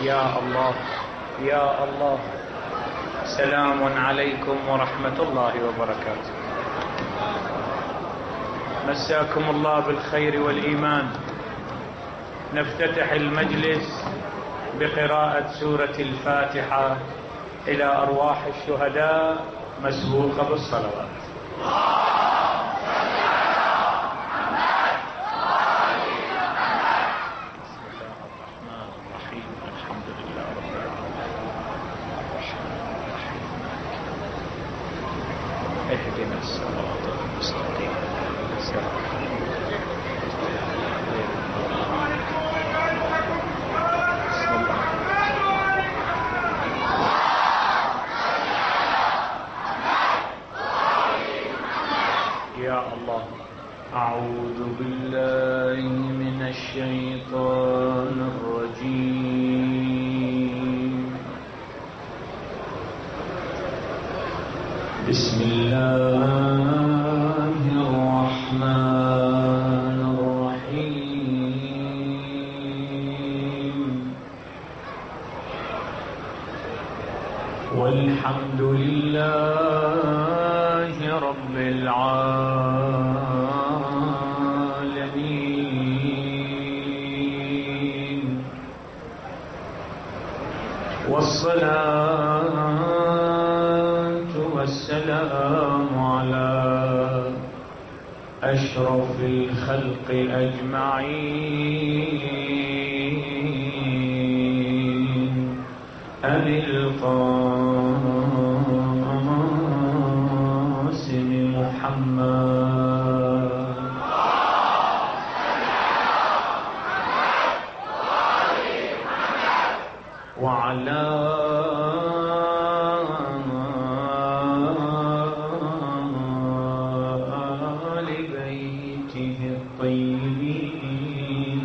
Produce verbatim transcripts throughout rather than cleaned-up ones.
يا الله يا الله. سلام عليكم ورحمة الله وبركاته. مساكم الله بالخير والإيمان. نفتتح المجلس بقراءة سورة الفاتحة إلى أرواح الشهداء مسبوقة بالصلوات. اهدنا الصراط المستقيم. يا الله. أعوذ بالله من الشيطان الرجيم. بسم الله الرحمن الرحيم. والحمد لله رب العالمين. والصلاة والسلام على أشرف الخلق أجمعين أبي القاسم محمد وعلى آل بيته الطيبين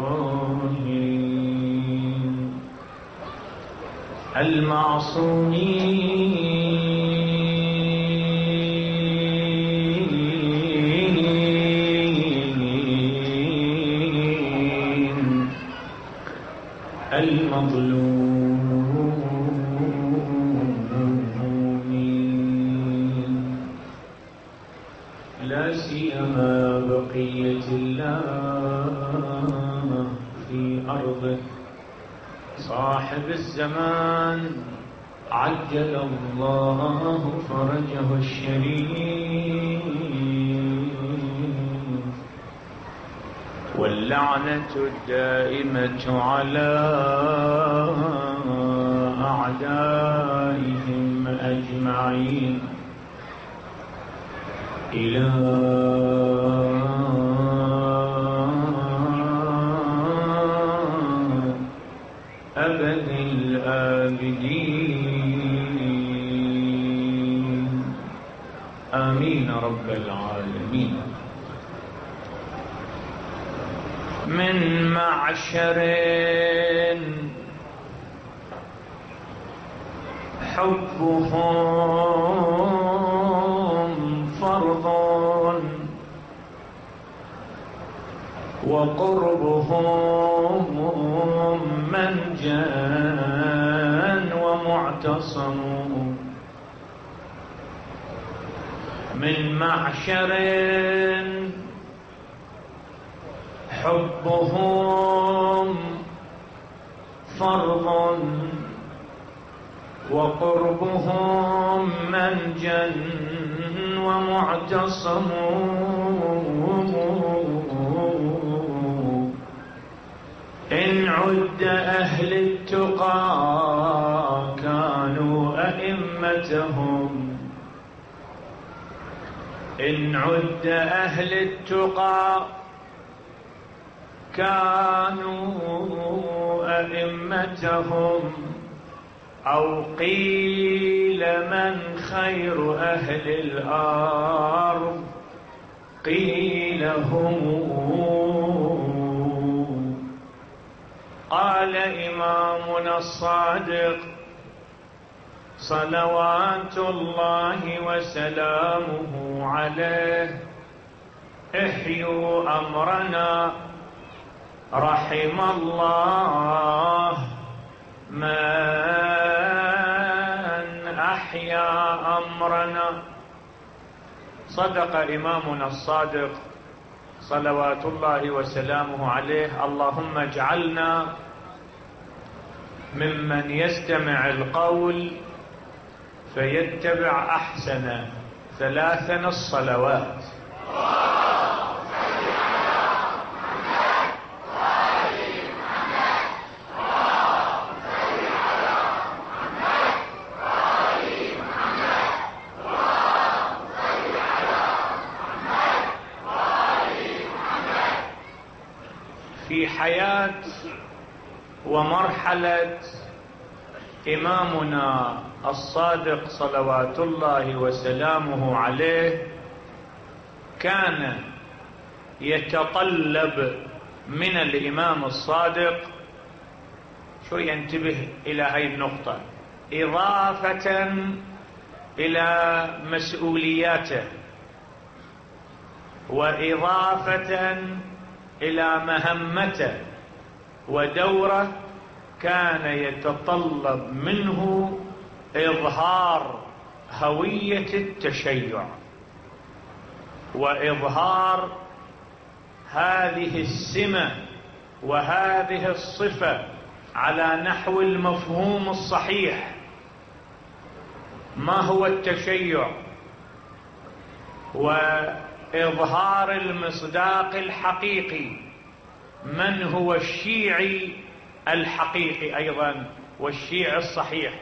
الطاهرين المعصومين المظلومين لا سيما بقية الله في أرضه صاحب الزمان عجل الله فرجه الشريف. واللعنة الدائمة على أعدائهم أجمعين إلى أبد الآبدين. آمين رب العالمين. من معشر حبهم فرض وقربهم منجا ومعتصم. من معشر حبهم فرض وقربهم منجا ومعتصم. إن عد أهل التقى كانوا أئمتهم. إن عد أهل التقى كانوا أئمتهم. أو قيل من خير أهل الأرض قيل هم. قال إمامنا الصادق صلوات الله وسلامه عليه: احيوا أمرنا رحم الله أحيا أمرنا. صدق إمامنا الصادق صلوات الله وسلامه عليه. اللهم اجعلنا ممن يستمع القول فيتبع أحسنه. ثلاثا الصلوات. في حياة ومرحلة إمامنا الصادق صلوات الله وسلامه عليه كان يتطلب من الإمام الصادق، شو ينتبه إلى هذه النقطة، إضافة إلى مسؤولياته وإضافة إلى مهمته ودوره، كان يتطلب منه إظهار هوية التشيع وإظهار هذه السمة وهذه الصفة على نحو المفهوم الصحيح. ما هو التشيع؟ وإظهار المصداق الحقيقي. من هو الشيعي الحقيقي أيضا والشيعي الصحيح؟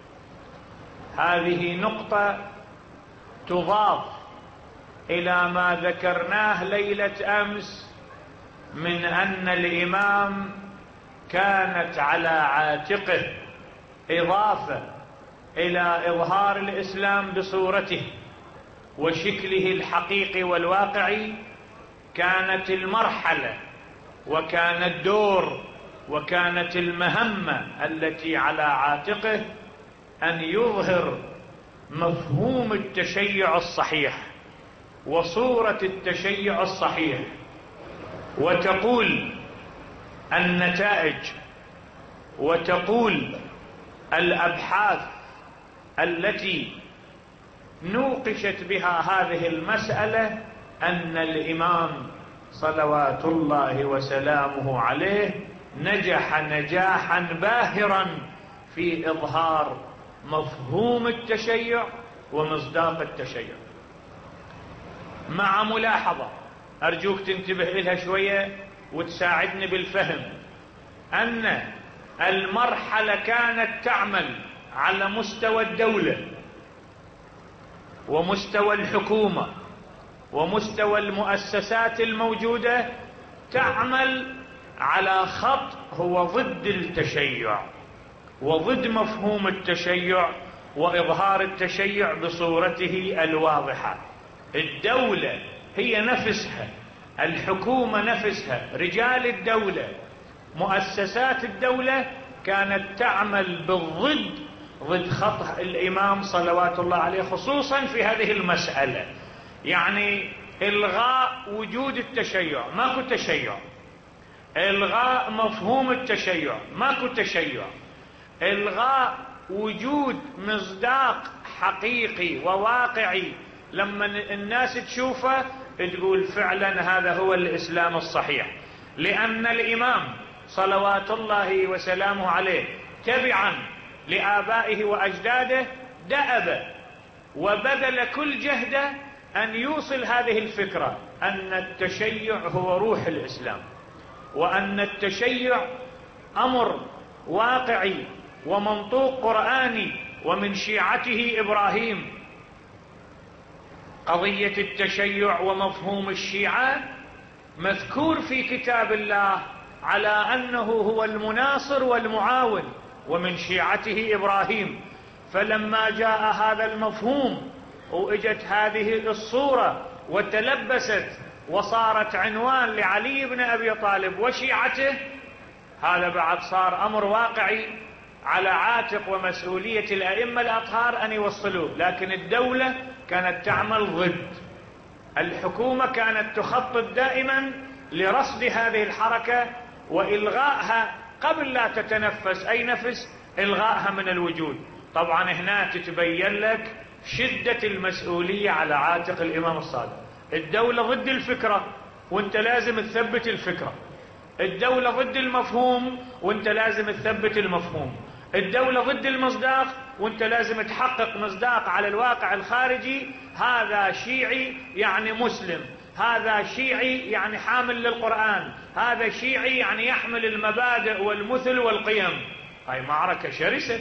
هذه نقطة تضاف إلى ما ذكرناه ليلة أمس من أن الإمام كانت على عاتقه إضافة إلى إظهار الإسلام بصورته وشكله الحقيقي والواقعي. كانت المرحلة وكان الدور وكانت المهمة التي على عاتقه أن يظهر مفهوم التشيع الصحيح وصورة التشيع الصحيح. وتقول النتائج وتقول الأبحاث التي نوقشت بها هذه المسألة أن الإمام صلوات الله وسلامه عليه نجح نجاحا باهرا في إظهار مفهوم التشيع ومصداق التشيع، مع ملاحظة أرجوك تنتبه لها شوية وتساعدني بالفهم، أن المرحلة كانت تعمل على مستوى الدولة ومستوى الحكومة ومستوى المؤسسات الموجودة، تعمل على خط هو ضد التشيع وضد مفهوم التشيع وإظهار التشيع بصورته الواضحة. الدولة هي نفسها، الحكومة نفسها، رجال الدولة، مؤسسات الدولة كانت تعمل بالضد، ضد خط الإمام صلوات الله عليه، خصوصا في هذه المسألة. يعني إلغاء وجود التشيع، ماكو تشيع. إلغاء مفهوم التشيع، ماكو تشيع. إلغاء وجود مصداق حقيقي وواقعي لما الناس تشوفه تقول فعلا هذا هو الإسلام الصحيح. لأن الإمام صلوات الله وسلامه عليه تبعا لآبائه وأجداده دأب وبذل كل جهده أن يوصل هذه الفكرة أن التشيع هو روح الإسلام، وأن التشيع أمر واقعي ومنطوق قرآني ومن شيعته إبراهيم. قضية التشيع ومفهوم الشيعة مذكور في كتاب الله على أنه هو المناصر والمعاون ومن شيعته إبراهيم. فلما جاء هذا المفهوم وإجت هذه الصورة وتلبست وصارت عنوان لعلي بن أبي طالب وشيعته، هذا بعد صار أمر واقعي على عاتق ومسؤولية الأئمة الأطهار أن يوصلوه. لكن الدولة كانت تعمل ضد، الحكومة كانت تخطط دائما لرصد هذه الحركة وإلغائها قبل لا تتنفس أي نفس، إلغائها من الوجود. طبعا هنا تتبين لك شدة المسؤولية على عاتق الإمام الصادق. الدولة ضد الفكرة وانت لازم تثبت الفكرة، الدولة ضد المفهوم وانت لازم تثبت المفهوم، الدولة ضد المصداق وانت لازم تحقق مصداق على الواقع الخارجي. هذا شيعي يعني مسلم، هذا شيعي يعني حامل للقرآن، هذا شيعي يعني يحمل المبادئ والمثل والقيم. هاي معركة شرسة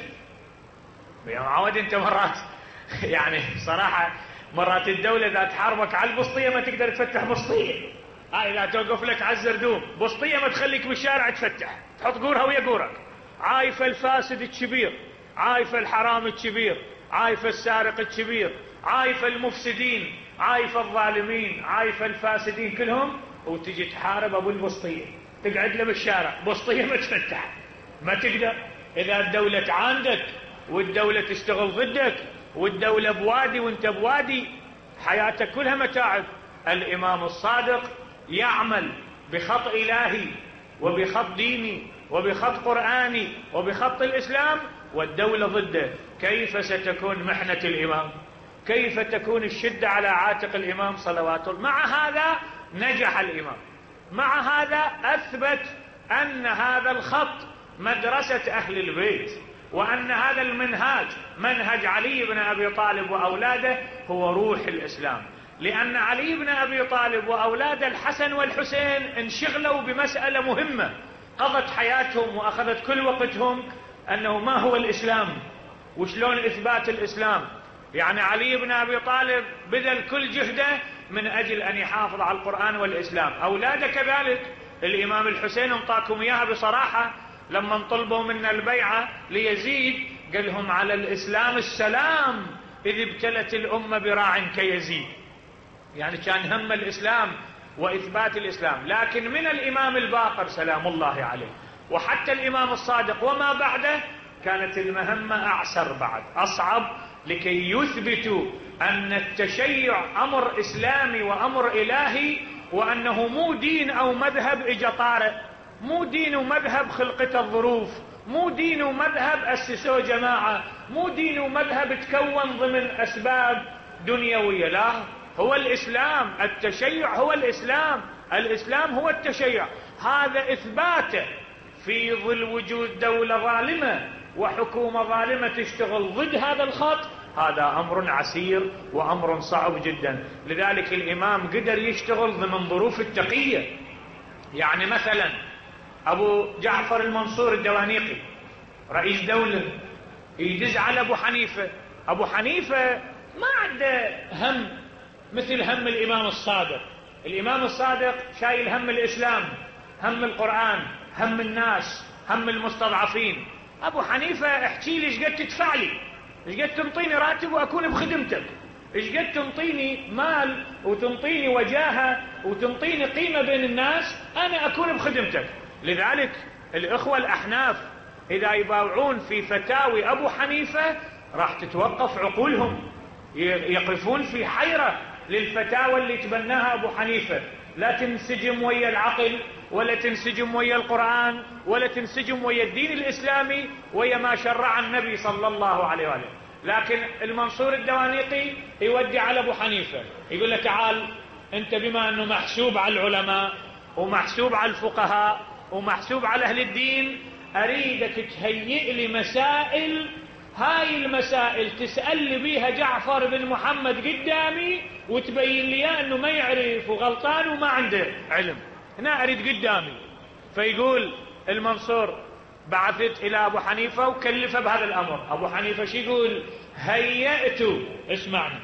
يا معود. انت مرات يعني صراحة مرات الدولة اذا تحاربك على البسطية ما تقدر تفتح بسطية. هاي اذا توقف لك على الزردوم بسطية ما تخليك بالشارع تفتح، تحط قورها ويا قورك. عايف الفاسد الكبير، عايف الحرام الكبير، عايف السارق الكبير، عايف المفسدين، عايف الظالمين، عايف الفاسدين كلهم، وتجي تحارب ابو البسطية تقعد له بالشارع بسطية ما تفتح، ما تقدر. اذا الدولة تعاندك والدولة تشتغل ضدك والدولة بوادي وانت بوادي حياتك كلها متاعب. الإمام الصادق يعمل بخط إلهي وبخط ديني وبخط قرآني وبخط الإسلام والدولة ضده. كيف ستكون محنة الإمام؟ كيف تكون الشدة على عاتق الإمام صلوات الله؟ مع هذا نجح الإمام، مع هذا أثبت أن هذا الخط مدرسة أهل البيت، وأن هذا المنهاج منهج علي بن أبي طالب وأولاده هو روح الإسلام. لأن علي بن أبي طالب وأولاده الحسن والحسين انشغلوا بمسألة مهمة قضت حياتهم وأخذت كل وقتهم، أنه ما هو الإسلام وشلون إثبات الإسلام. يعني علي بن أبي طالب بذل كل جهده من أجل أن يحافظ على القرآن والإسلام. أولاده كذلك. الإمام الحسين انطاكم إياها بصراحة لما طلبوا منا البيعة ليزيد قال لهم على الإسلام السلام إذ ابتلت الأمة براع كيزيد. يعني كان هم الإسلام وإثبات الإسلام. لكن من الإمام الباقر سلام الله عليه وحتى الإمام الصادق وما بعده كانت المهمة أعسر بعد، أصعب، لكي يثبتوا أن التشيع أمر إسلامي وأمر إلهي، وأنه مو دين أو مذهب إجا طارئ، مو دين ومذهب خلقته الظروف، مو دين ومذهب أسسوه جماعة، مو دين ومذهب تكون ضمن أسباب دنيوية. لا، هو الإسلام. التشيع هو الإسلام، الإسلام هو التشيع. هذا إثباته في ظل وجود دولة ظالمة وحكومة ظالمة تشتغل ضد هذا الخط. هذا أمر عسير وأمر صعب جدا. لذلك الإمام قدر يشتغل ضمن ظروف التقية. يعني مثلا أبو جعفر المنصور الدوانيقي رئيس دولة يدز على أبو حنيفة. أبو حنيفة ما عنده هم مثل هم الإمام الصادق. الإمام الصادق شايل هم الإسلام، هم القرآن، هم الناس، هم المستضعفين. أبو حنيفة احكي لي ايش قد تدفع لي، ايش قد تنطيني راتب وأكون بخدمتك، ايش قد تنطيني مال وتنطيني وجاهة وتنطيني قيمة بين الناس، أنا أكون بخدمتك. لذلك الإخوة الأحناف إذا يباوعون في فتاوي أبو حنيفة راح تتوقف عقولهم، يقفون في حيرة للفتاوى اللي تبناها أبو حنيفة. لا تنسجم ويا العقل ولا تنسجم ويا القرآن ولا تنسجم ويا الدين الإسلامي ويا ما شرع النبي صلى الله عليه وآله. لكن المنصور الدوانيقي يودي على أبو حنيفة يقول له تعال أنت بما أنه محسوب على العلماء ومحسوب على الفقهاء ومحسوب على أهل الدين، أريدك تهيئ لي مسائل، هاي المسائل تسأل لي بيها جعفر بن محمد قدامي وتبين لي أنه ما يعرف وغلطان وما عنده علم، هنا أريد قدامي. فيقول المنصور بعثت إلى أبو حنيفة وكلفه بهذا الأمر. أبو حنيفة شو يقول؟ هيأت، اسمعني،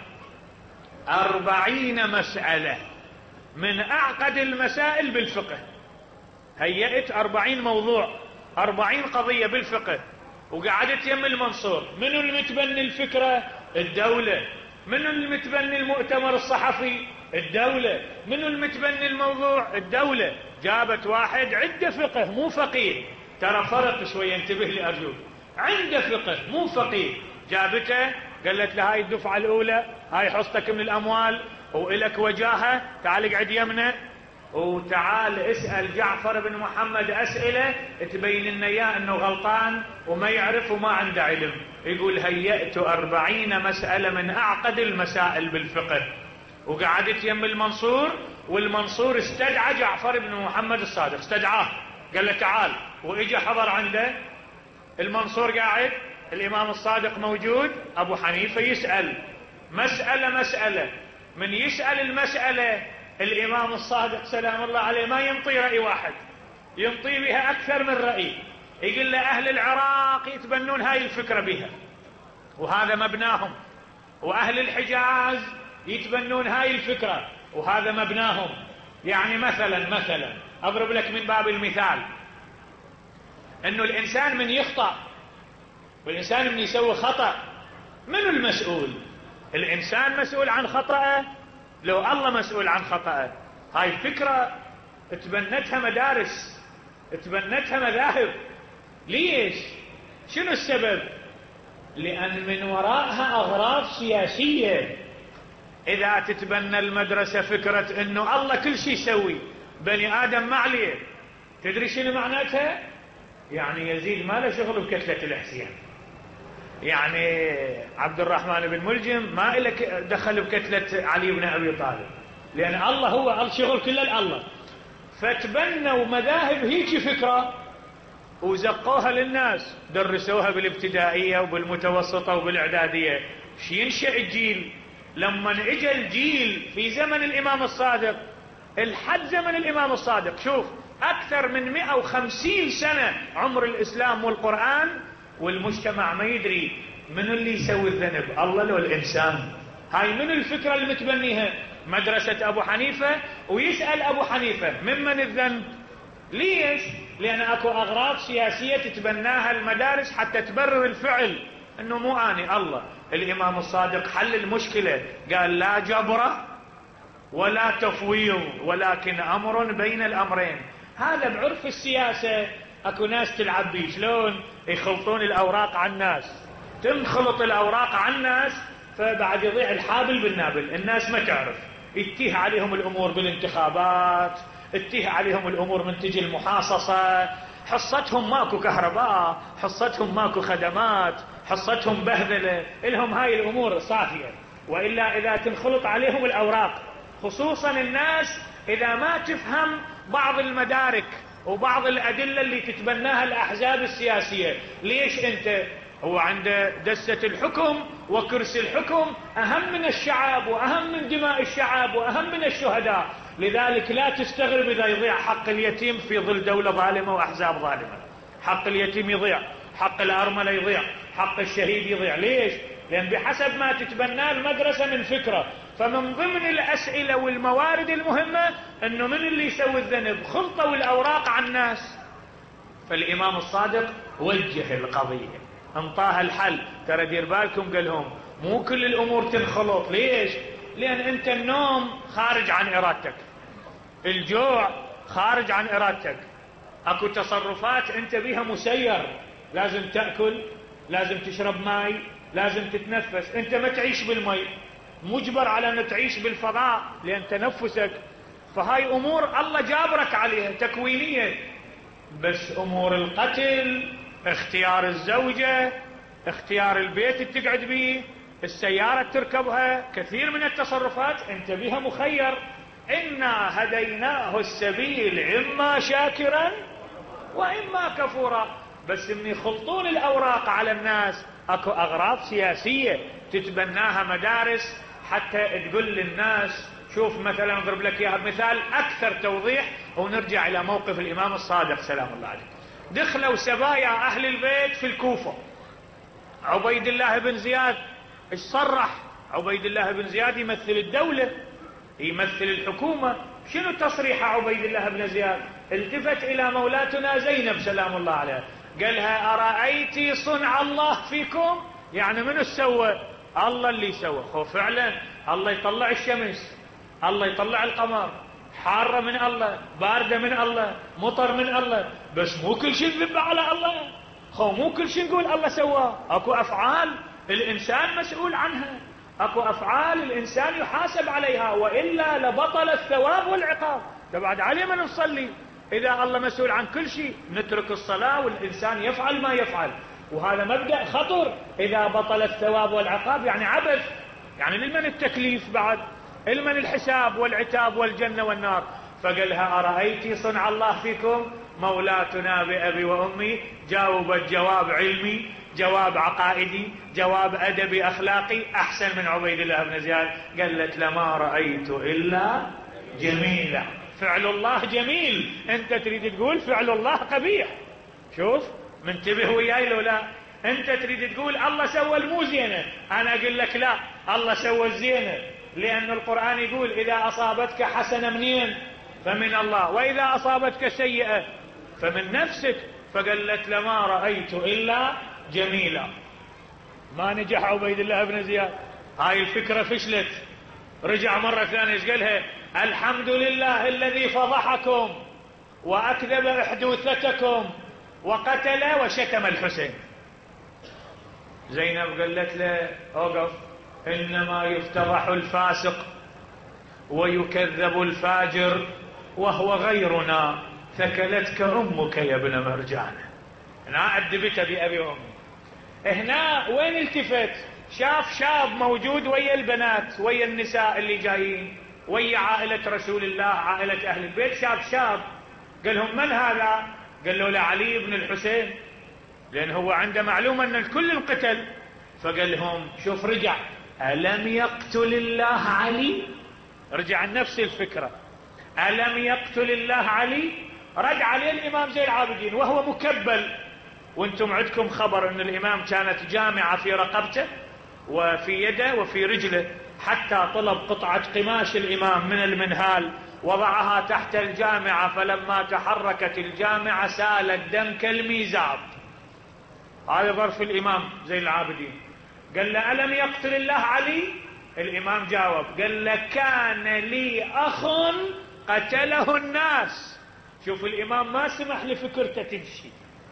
أربعين مسألة من أعقد المسائل بالفقه. هيأت أربعين موضوع، أربعين قضية بالفقه، وقعدت يم المنصور. منو المتبني الفكرة؟ الدولة. منو المتبني المؤتمر الصحفي؟ الدولة. منو المتبني الموضوع؟ الدولة. جابت واحد عنده فقه مو فقيه، ترى فرق شوية، انتبه لي أرجوك، عنده فقه مو فقيه. جابته قالت له هاي الدفعة الأولى، هاي حصتك من الأموال وإلك وجاهة، تعال اقعد يمنا. وتعال اسأل جعفر بن محمد أسئلة تبين لنا إياه أنه غلطان وما يعرف وما عنده علم. يقول هيأت أربعين مسألة من أعقد المسائل بالفقه، وقعدت يم المنصور، والمنصور استدعى جعفر بن محمد الصادق، استدعاه قال له تعال، وإجا حضر عنده. المنصور قاعد، الإمام الصادق موجود، أبو حنيفة يسأل مسألة مسألة. من يسأل المسألة الإمام الصادق سلام الله عليه ما ينطي رأي واحد، ينطي بها أكثر من رأي. يقول له أهل العراق يتبنون هاي الفكرة بها وهذا مبناهم، وأهل الحجاز يتبنون هاي الفكرة وهذا مبناهم. يعني مثلا مثلا أضرب لك من باب المثال، أنه الإنسان من يخطأ والإنسان من يسوي خطأ، من المسؤول؟ الإنسان مسؤول عن خطأه لو الله مسؤول عن خطأه. هاي فكرة تبنتها مدارس، تبنتها مذاهب. ليش؟ شنو السبب؟ لأن من وراءها أغراض سياسية. إذا تتبنى المدرسة فكرة أنه الله كل شيء يسوي، بني آدم ما عليه، تدري شنو معناتها؟ يعني يزيد ما له شغل بكتلة الحسين، يعني عبد الرحمن بن ملجم ما لك دخل بكتلة علي بن أبي طالب، لأن الله هو الشغل كله الله. فتبنوا مذاهب هيك فكرة وزقوها للناس، درسوها بالابتدائية وبالمتوسطة وبالإعدادية. شي ينشأ الجيل؟ لما اجى الجيل في زمن الإمام الصادق، الحد زمن الإمام الصادق، شوف أكثر من مئة وخمسين سنة عمر الإسلام والقرآن، والمجتمع ما يدري من اللي يسوي الذنب، الله لو الإنسان. هاي من الفكرة اللي متبنيها مدرسة أبو حنيفة. ويسأل أبو حنيفة ممن الذنب؟ ليش؟ لأن أكو أغراض سياسية تتبناها المدارس حتى تبرر الفعل، أنه مو أني الله. الإمام الصادق حل المشكلة، قال لا جبر ولا تفويض ولكن أمر بين الأمرين. هذا بعرف السياسة اكو ناس تلعب بيه، شلون يخلطون الاوراق على الناس، تنخلط الاوراق على الناس فبعد يضيع الحابل بالنابل. الناس ما تعرف، يتيه عليهم الامور بالانتخابات، يتيه عليهم الامور من تجي المحاصصة، حصتهم ماكو كهرباء، حصتهم ماكو خدمات، حصتهم بهذلة، لهم هاي الامور صافية. والا اذا تنخلط عليهم الاوراق، خصوصا الناس اذا ما تفهم بعض المدارك وبعض الأدلة اللي تتبناها الأحزاب السياسية. ليش أنت؟ هو عند دسة الحكم وكرسي الحكم أهم من الشعب وأهم من دماء الشعب وأهم من الشهداء. لذلك لا تستغرب إذا يضيع حق اليتيم في ظل دولة ظالمة وأحزاب ظالمة. حق اليتيم يضيع، حق الأرملة يضيع، حق الشهيد يضيع. ليش؟ لأن بحسب ما تتبناه المدرسة من فكرة. فمن ضمن الأسئلة والموارد المهمة أنه من اللي يسوي الذنب، خلطوا الأوراق على الناس. فالإمام الصادق وجه القضية، انطاها الحل. ترى دير بالكم، قال لهم مو كل الأمور تنخلط. ليش؟ لأن أنت النوم خارج عن إرادتك، الجوع خارج عن إرادتك، أكو تصرفات أنت بيها مسير، لازم تأكل، لازم تشرب ماء، لازم تتنفس. أنت ما تعيش بالماء، مجبر على أن تعيش بالفضاء لأن تنفسك. فهاي أمور الله جابرك عليها تكوينية. بس أمور القتل، اختيار الزوجة، اختيار البيت اللي تقعد بيه، السيارة تركبها، كثير من التصرفات أنت بها مخير. إنا هديناه السبيل إما شاكرا وإما كفورا. بس من يخلطون الأوراق على الناس، أكو أغراض سياسية تتبناها مدارس حتى تقول للناس. شوف مثلا اضرب لك اياها بمثال اكثر توضيح، ونرجع الى موقف الامام الصادق سلام الله عليه. دخلوا سبايا اهل البيت في الكوفة، عبيد الله بن زياد ايش صرح؟ عبيد الله بن زياد يمثل الدولة، يمثل الحكومة. شنو تصريح عبيد الله بن زياد؟ التفت الى مولاتنا زينب سلام الله عليها، قالها أرأيتي صنع الله فيكم؟ يعني منو سوى؟ الله اللي سوى. هو فعلا الله يطلع الشمس، الله يطلع القمر، حارة من الله، باردة من الله، مطر من الله، بس مو كل شيء نذب على الله. هو مو كل شيء نقول الله سواه. اكو افعال الانسان مسؤول عنها، اكو افعال الانسان يحاسب عليها، والا لبطل الثواب والعقاب. بعد عليه ما نصلي؟ إذا الله مسؤول عن كل شيء نترك الصلاة والإنسان يفعل ما يفعل، وهذا مبدأ خطر. إذا بطل الثواب والعقاب يعني عبث، يعني لمن التكليف بعد؟ لمن الحساب والعتاب والجنة والنار؟ فقالها أرأيت صنع الله فيكم؟ مولاتنا بأبي وأمي جاوبت جواب علمي، جواب عقائدي، جواب أدبي أخلاقي أحسن من عبيد الله بن زياد. قالت لما رأيت إلا جميلة. فعل الله جميل، أنت تريد تقول فعل الله قبيح. شوف منتبه وياي لو لا؟ أنت تريد تقول الله سوى المو زينة، أنا أقول لك لا، الله سوى الزينة، لأن القرآن يقول إذا أصابتك حسنة منين؟ فمن الله، وإذا أصابتك سيئة فمن نفسك. فقالت لما رأيت إلا جميلة. ما نجح عبيد الله بن زياد، هاي الفكرة فشلت. رجع مرة ثانية ايش قالها؟ الحمد لله الذي فضحكم وأكذب أحدوثتكم وقتل وشتم الحسين. زينب قالت له اوقف، إنما يفتضح الفاسق ويكذب الفاجر وهو غيرنا، ثكلتك أمك يا ابن مرجان. هنا أدبت بأبي وأمي. هنا وين التفت؟ شاف شاب موجود ويا البنات ويا النساء اللي جايين ويا عائلة رسول الله، عائلة أهل البيت. شاف شاب قال لهم من هذا؟ قال له لعلي بن الحسين، لأن هو عنده معلومة أن الكل انقتل. فقال لهم شوف رجع، ألم يقتل الله علي؟ رجع نفس الفكرة، ألم يقتل الله علي؟ رد عليه الإمام زين العابدين وهو مكبل، وانتم عندكم خبر أن الإمام كانت جامعة في رقبته وفي يده وفي رجله، حتى طلب قطعة قماش الإمام من المنهال وضعها تحت الجامعة، فلما تحركت الجامعة سال الدم كالميزاب. هذا ظرف الإمام زين العابدين. قال له ألم يقتل الله علي؟ الإمام جاوب قال له كان لي أخ قتله الناس. شوف الإمام ما سمح لفكرته تمشي.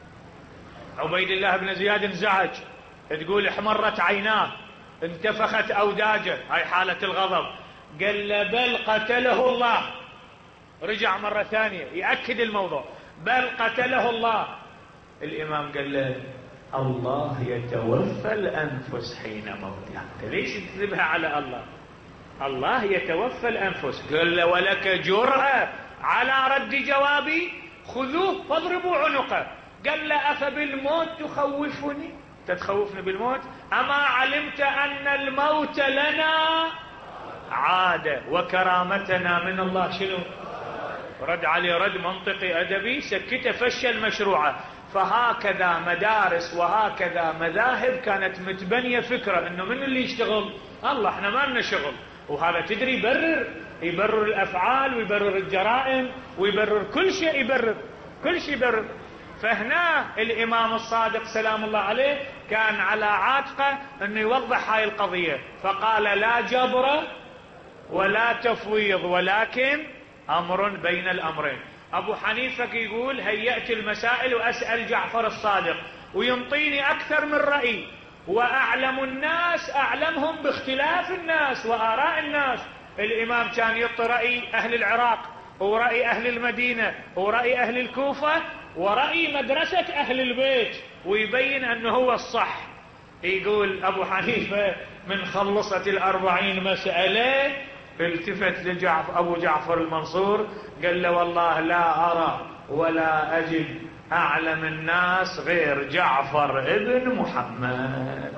عبيد الله بن زياد انزعج، تقول احمرت عيناه، انتفخت أوداجه، هاي حالة الغضب. قال له بل قتله الله. رجع مرة ثانية يأكد الموضوع، بل قتله الله. الإمام قال له الله يتوفى الأنفس حين موتها. انت ليش تذبها على الله؟ الله يتوفى الأنفس. قال له ولك جرأة على رد جوابي؟ خذوه فاضربوا عنقه. قال له أفبالموت تخوفني؟ تتخوفني بالموت؟ أما علمت أن الموت لنا عادة وكرامتنا من الله شنو؟ رد عليه رد منطقي أدبي، سكته فشل مشروعه. فهكذا مدارس وهكذا مذاهب كانت متبنية فكرة انه من اللي يشتغل؟ الله، احنا ما لنا شغل. وهذا تدري يبرر يبرر الافعال ويبرر الجرائم ويبرر كل شيء، يبرر كل شيء يبرر. فهنا الامام الصادق سلام الله عليه كان على عاتقه انه يوضح هاي القضية، فقال لا جبر ولا تفويض ولكن امر بين الامرين. أبو حنيفة يقول هيأت المسائل وأسأل جعفر الصادق وينطيني أكثر من رأي، وأعلم الناس أعلمهم باختلاف الناس وآراء الناس. الإمام كان يعطي رأي أهل العراق ورأي أهل المدينة ورأي أهل الكوفة ورأي مدرسة أهل البيت ويبين أنه هو الصح. يقول أبو حنيفة من خلصت الأربعين مسألة التفت لجعفر أبو جعفر المنصور قال له والله لا أرى ولا أجد أعلم الناس غير جعفر ابن محمد.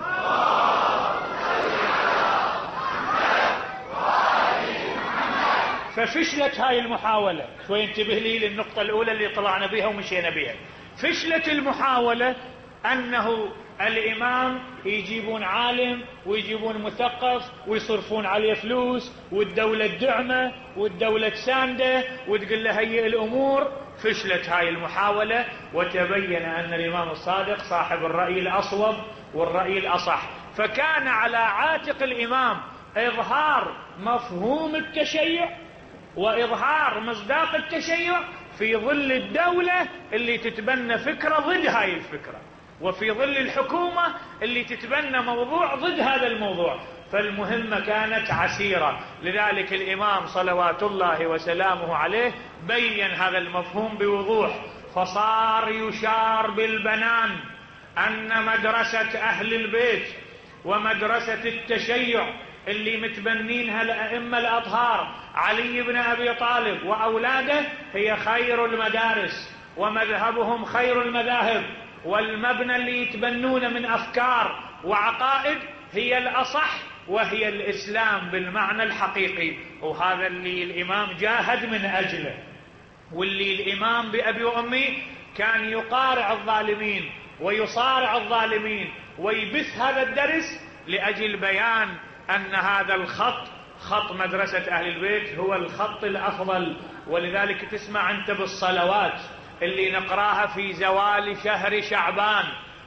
ففشلت هاي المحاولة. شوي انتبه لي للنقطة الأولى اللي طلعنا بها ومشينا بها. فشلت المحاولة أنه الإمام يجيبون عالم ويجيبون مثقف ويصرفون عليه فلوس والدولة الدعمة والدولة ساندة وتقول له هيئ الأمور. فشلت هاي المحاولة وتبين أن الإمام الصادق صاحب الرأي الأصوب والرأي الأصح. فكان على عاتق الإمام إظهار مفهوم التشيع وإظهار مصداق التشيع في ظل الدولة اللي تتبنى فكرة ضد هاي الفكرة، وفي ظل الحكومة اللي تتبنى موضوع ضد هذا الموضوع. فالمهمة كانت عسيرة. لذلك الإمام صلوات الله وسلامه عليه بين هذا المفهوم بوضوح، فصار يشار بالبنان أن مدرسة أهل البيت ومدرسة التشيع اللي متبنينها الأئمة الأطهار علي بن أبي طالب وأولاده هي خير المدارس، ومذهبهم خير المذاهب، والمبنى اللي يتبنون من أفكار وعقائد هي الأصح، وهي الإسلام بالمعنى الحقيقي. وهذا اللي الإمام جاهد من أجله، واللي الإمام بأبي وأمي كان يقارع الظالمين ويصارع الظالمين ويبث هذا الدرس لأجل بيان أن هذا الخط خط مدرسة أهل البيت هو الخط الأفضل. ولذلك تسمع أنت بالصلوات اللي نقراها في زوال شهر شعبان: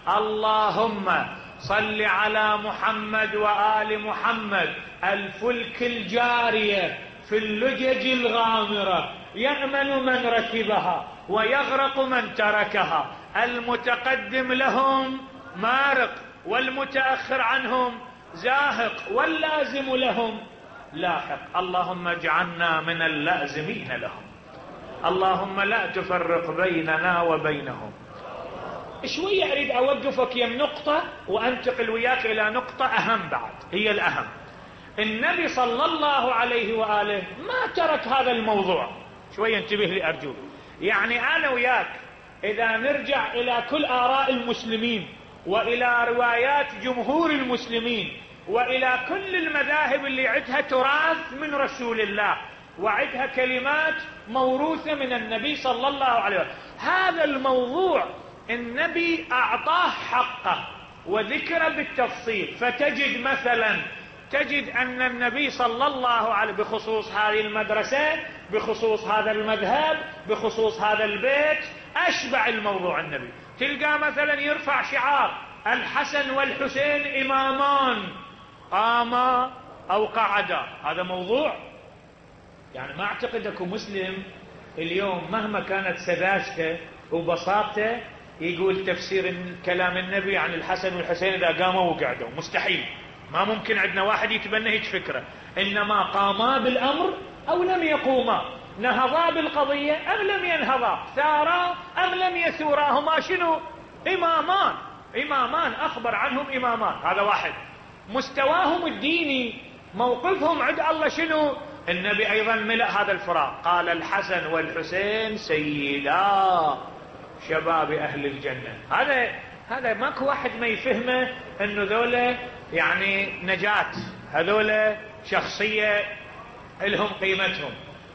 اللهم صل على محمد وآل محمد الفلك الجارية في اللجج الغامرة يأمن من ركبها ويغرق من تركها، المتقدم لهم مارق والمتأخر عنهم زاهق واللازم لهم لاحق، اللهم اجعلنا من اللازمين لهم، اللهم لا تفرق بيننا وبينهم. شوية أريد أوقفك يم نقطة وأنتقل وياك إلى نقطة أهم بعد، هي الأهم. النبي صلى الله عليه وآله ما ترك هذا الموضوع، شوية انتبه لي أرجوك. يعني أنا وياك إذا نرجع إلى كل آراء المسلمين وإلى روايات جمهور المسلمين وإلى كل المذاهب اللي عندها تراث من رسول الله وعندها كلمات موروثة من النبي صلى الله عليه وسلم، هذا الموضوع النبي أعطاه حقه وذكره بالتفصيل. فتجد مثلا تجد أن النبي صلى الله عليه بخصوص هذه المدرسة، بخصوص هذا المذهب، بخصوص هذا البيت، أشبع الموضوع النبي. تلقى مثلا يرفع شعار الحسن والحسين إمامان قاما أو قعدا، هذا موضوع. يعني ما أعتقد أكو مسلم اليوم مهما كانت سذاجته وبساطته يقول تفسير كلام النبي عن الحسن والحسين إذا قاموا وقعدوا، مستحيل. ما ممكن عندنا واحد يتبنى هيك فكرة، إنما قاما بالأمر أو لم يقوما، نهضا بالقضية أم لم ينهضا، ثارا أم لم يثورا، هما شنو؟ إمامان، إمامان أخبر عنهم إمامان، هذا واحد. مستواهم الديني موقفهم عند الله شنو؟ النبي أيضا ملأ هذا الفراغ، قال الحسن والحسين سيدا شباب أهل الجنة. هذا هذا ماكو واحد ما يفهمه انه ذولا يعني نجاة، هذولا شخصية لهم قيمتهم.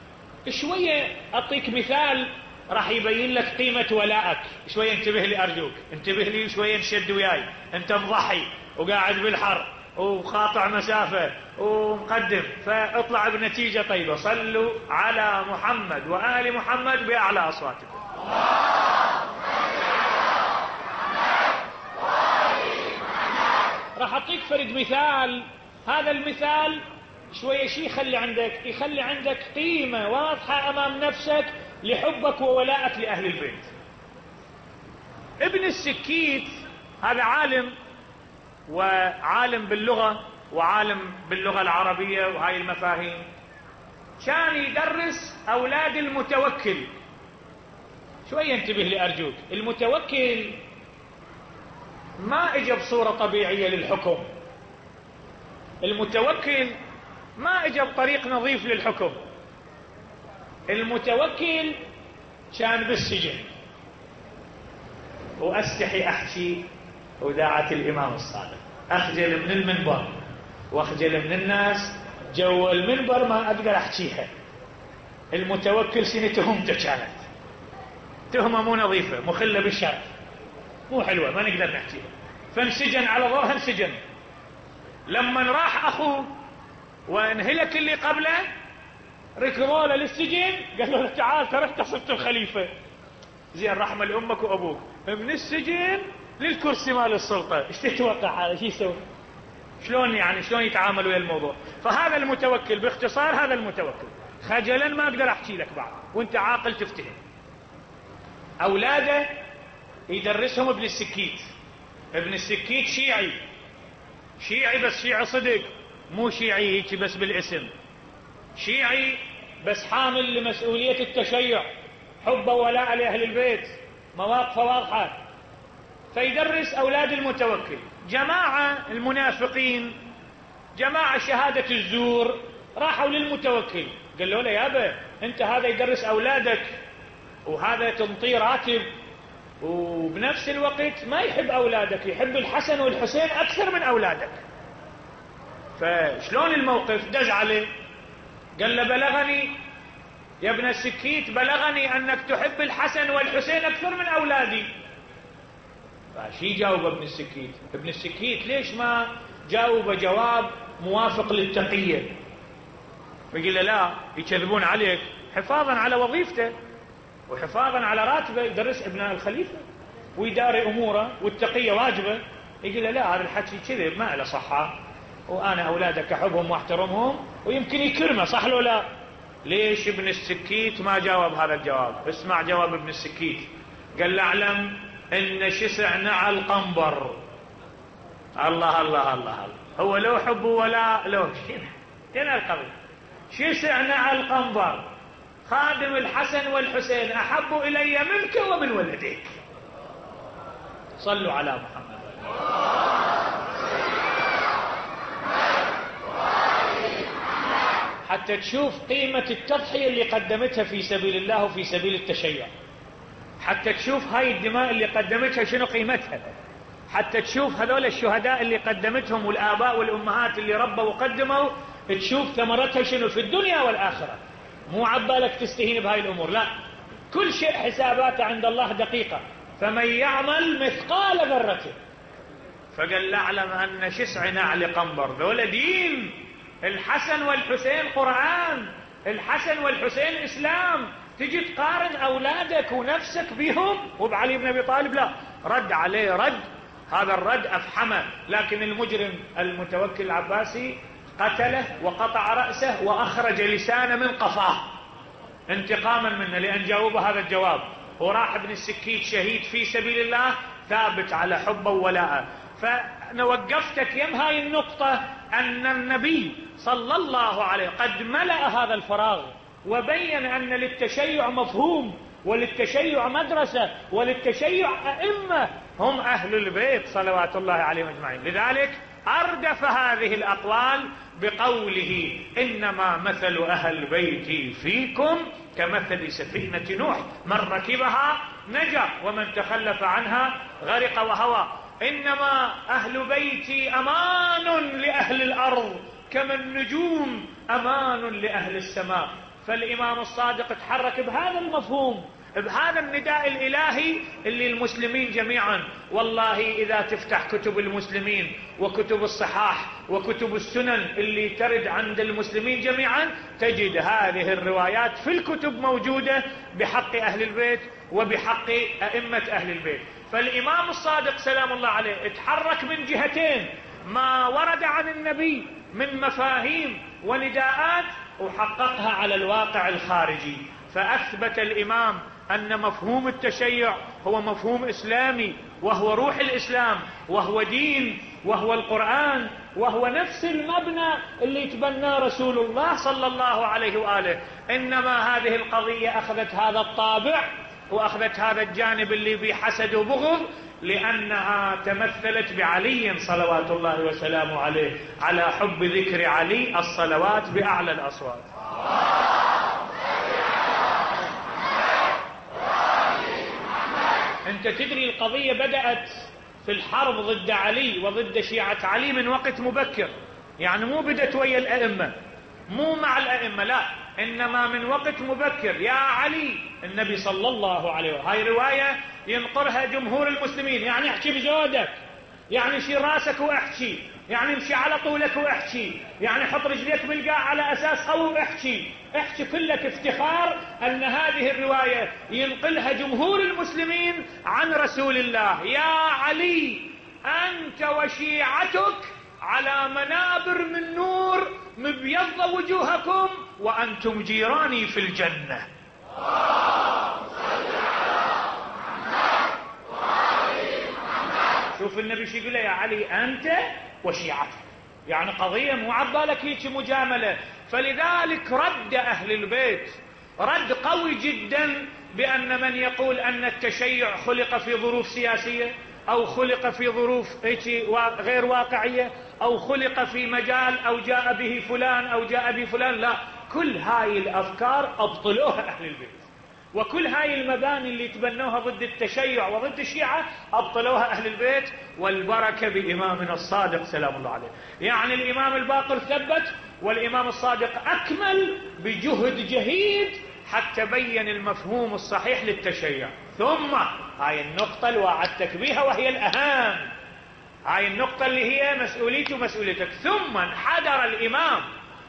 شوية أعطيك مثال راح يبين لك قيمة ولائك. شوية انتبه لي أرجوك، انتبه لي شوية، نشد وياي. أنت مضحي وقاعد بالحر وقاطع مسافة ومقدم، فاطلع بنتيجة طيبة. صلوا على محمد وآل محمد بأعلى أصواتكم. راح أعطيك فرد مثال. هذا المثال شوية شيء يخلي عندك يخلي عندك قيمة واضحة أمام نفسك لحبك وولائك لأهل البيت. ابن السكيت هذا عالم، وعالم باللغة وعالم باللغة العربية وهاي المفاهيم. كان يدرس أولاد المتوكل. شوية انتبه لي أرجوك. المتوكل ما اجى بصورة طبيعية للحكم، المتوكل ما اجى بطريق نظيف للحكم. المتوكل كان بالسجن، واستحي احكي وداعة الامام الصادق، اخجل من المنبر واخجل من الناس جو المنبر، ما اقدر احكيها. المتوكل سنة تهمته كانت تهمة مو نظيفة، مخلة بالشرع، مو حلوة، ما نقدر نحكيها. فانسجن على ظهرها، انسجن. لما راح اخوه وانهلك اللي قبله ركضوا له للسجن، قالوا له تعال ترى انت صرت الخليفة. زين رحمة لامك وابوك، من السجن للكرسي مال السلطة، ايش تتوقع هذا؟ شو يسوي؟ شلون يعني شلون يتعامل ويا الموضوع؟ فهذا المتوكل باختصار، هذا المتوكل. خجلا ما اقدر احكي لك بعد وانت عاقل تفتهم. اولاده يدرسهم ابن السكيت. ابن السكيت شيعي، شيعي بس شيعي صدق، مو شيعي هيك بس بالاسم، شيعي بس حامل لمسؤولية التشيع، حب وولاء لأهل البيت، مواقفه واضحة، فيدرس أولاد المتوكل. جماعة المنافقين، جماعة شهادة الزور، راحوا للمتوكل قالوا له يابا انت هذا يدرس أولادك وهذا تنطيه راتب وبنفس الوقت ما يحب أولادك، يحب الحسن والحسين أكثر من أولادك، فشلون الموقف؟ دز عليه قال له بلغني يا ابن السكيت، بلغني أنك تحب الحسن والحسين أكثر من أولادي. فشي جاوب ابن السكيت؟ ابن السكيت ليش ما جاوب جواب موافق للتقية؟ فقال له لا، يكذبون عليك حفاظا على وظيفته وحفاظا على راتبه، يدرس ابناء الخليفة ويداري أموره والتقية واجبة. يقول له لا، هذا الحكي كذب ما له صحة، وأنا أولادك أحبهم واحترمهم ويمكن يكرمه، صح لو لا؟ ليش ابن السكيت ما جاوب هذا الجواب؟ اسمع جواب ابن السكيت. قال له اعلم ان شسع نعى القنبر. الله الله الله الله، هو لو حب ولا لو شنو القضية؟ شسع نعى القنبر، خادم الحسن والحسين أحب إلي منك ومن ولديك. صلوا على محمد. حتى تشوف قيمة التضحية اللي قدمتها في سبيل الله وفي سبيل التشيع، حتى تشوف هاي الدماء اللي قدمتها شنو قيمتها، حتى تشوف هذول الشهداء اللي قدمتهم والآباء والأمهات اللي ربوا وقدموا، تشوف ثمرتها شنو في الدنيا والآخرة. مو عبالك تستهين بهاي الأمور، لا، كل شيء حساباته عند الله دقيقة. فمن يعمل مثقال ذرة. فقال اعلم أن شسع نعل قنبر، ذول دين. الحسن والحسين قرآن، الحسن والحسين إسلام. تجي تقارن أولادك ونفسك بهم وبعلي بن أبي طالب؟ لا، رد عليه رد، هذا الرد أفحمه. لكن المجرم المتوكل العباسي قتله وقطع رأسه وأخرج لسانه من قفاه انتقاما منه لأن جاوب هذا الجواب. وراح ابن السكيت شهيد في سبيل الله ثابت على حبه وولاءه. فأنا وقفتك يم هاي النقطة أن النبي صلى الله عليه قد ملأ هذا الفراغ وبين أن للتشيع مفهوم وللتشيع مدرسة وللتشيع أئمة هم أهل البيت صلوات الله عليهم أجمعين. لذلك أردف هذه الأقوال بقوله إنما مثل أهل بيتي فيكم كمثل سفينة نوح، من ركبها نجا ومن تخلف عنها غرق وهوى. إنما أهل بيتي أمان لأهل الأرض كما النجوم أمان لأهل السماء. فالإمام الصادق تحرك بهذا المفهوم، بهذا النداء الإلهي اللي المسلمين جميعا. والله إذا تفتح كتب المسلمين وكتب الصحاح وكتب السنن اللي ترد عند المسلمين جميعا تجد هذه الروايات في الكتب موجودة بحق أهل البيت وبحق أئمة أهل البيت. فالإمام الصادق سلام الله عليه اتحرك من جهتين، ما ورد عن النبي من مفاهيم ونداءات وحققها على الواقع الخارجي. فأثبت الإمام أن مفهوم التشيع هو مفهوم إسلامي، وهو روح الإسلام، وهو دين، وهو القرآن، وهو نفس المبنى اللي تبناه رسول الله صلى الله عليه وآله. إنما هذه القضية أخذت هذا الطابع وأخذت هذا الجانب اللي بحسد وبغض لأنها تمثلت بعلي صلوات الله وسلامه عليه، على حب ذكر علي الصلوات بأعلى الأصوات. أنت تدري القضية بدأت في الحرب ضد علي وضد شيعة علي من وقت مبكر، يعني مو بدت ويا الأئمة، مو مع الأئمة، لا، إنما من وقت مبكر. يا علي، النبي صلى الله عليه وسلم، هاي رواية ينقرها جمهور المسلمين، يعني احكي بزودك، يعني شيل راسك واحكي، يعني امشي على طولك واحكي، يعني حط رجليك بالقاع على أساس قوي واحكي، احكي كلك افتخار أن هذه الرواية ينقلها جمهور المسلمين عن رسول الله. يا علي، أنت وشيعتك على منابر من نور مبيض وجوهكم وأنتم جيراني في الجنة. شوف النبي شو يقول يا علي، أنت وشيعتك، يعني قضية مو عبالك هيك مجاملة. فلذلك رد أهل البيت رد قوي جدا بأن من يقول أن التشيع خلق في ظروف سياسية أو خلق في ظروف غير واقعية أو خلق في مجال أو جاء به فلان أو جاء به فلان، لا، كل هاي الأفكار أبطلوها أهل البيت، وكل هاي المباني اللي تبنوها ضد التشيع وضد الشيعة أبطلوها أهل البيت، والبركة بإمامنا الصادق سلام الله عليه. يعني الإمام الباقر ثبت، والإمام الصادق أكمل بجهد جهيد حتى بين المفهوم الصحيح للتشيع. ثم هاي النقطة اللي وعدتك بها وهي الأهم، هاي النقطة اللي هي مسؤوليتي ومسؤوليتك. ثم انحدر الإمام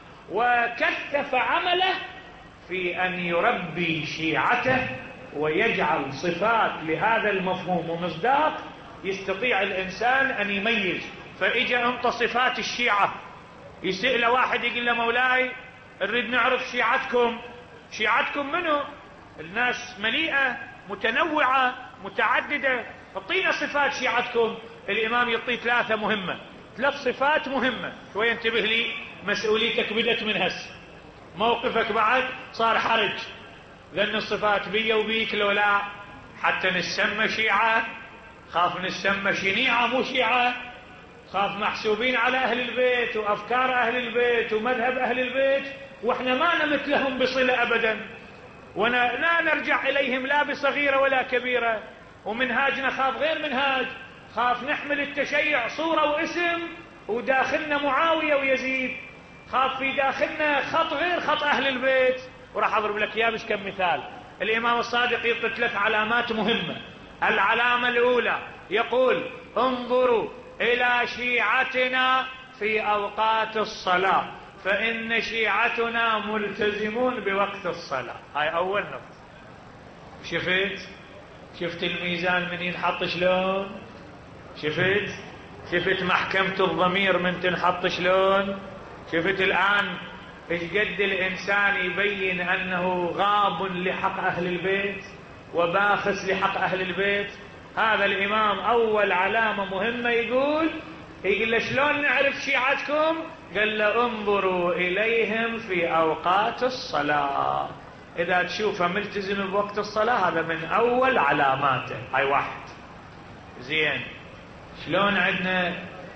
وكثف عمله في أن يربي شيعته ويجعل صفات لهذا المفهوم ومصداق يستطيع الإنسان أن يميز. فإجا انت صفات الشيعة، يسأل واحد يقول له مولاي نريد نعرف شيعتكم، شيعتكم منو؟ الناس مليئة متنوعة متعددة، اعطينا صفات شيعتكم. الإمام يعطي ثلاثة مهمة، ثلاث صفات مهمة. شوية انتبه لي، مسؤوليتك بدت من هس، موقفك بعد صار حرج، لأن الصفات بي وبيك لو لا حتى نسمى شيعة، خاف نسمى شنيعة مو شيعة، خاف محسوبين على أهل البيت وأفكار أهل البيت ومذهب أهل البيت، وإحنا ما نمثلهم بصلة أبدا، ولا نرجع إليهم لا بصغيرة ولا كبيرة، ومنهاجنا خاف غير منهاج، خاف نحمل التشيع صورة واسم وداخلنا معاوية ويزيد، خاف في داخلنا خط غير خط أهل البيت. وراح أضرب لك إياه بس كم مثال. الإمام الصادق يعطي ثلاث علامات مهمة. العلامة الأولى يقول انظروا إلى شيعتنا في أوقات الصلاة فإن شيعتنا ملتزمون بوقت الصلاة. هاي أول نقطة. شفت شفت الميزان من ينحط شلون؟ شفت شفت محكمة الضمير من تنحط شلون؟ شفت الآن ايش قد الإنسان يبين أنه غاب لحق أهل البيت وباخس لحق أهل البيت. هذا الإمام أول علامة مهمة يقول يقول له شلون نعرف شيعتكم؟ قال له انظروا إليهم في أوقات الصلاة، إذا تشوفه ملتزم بوقت الصلاة هذا من أول علاماته. هاي واحد. زين، شلون عندنا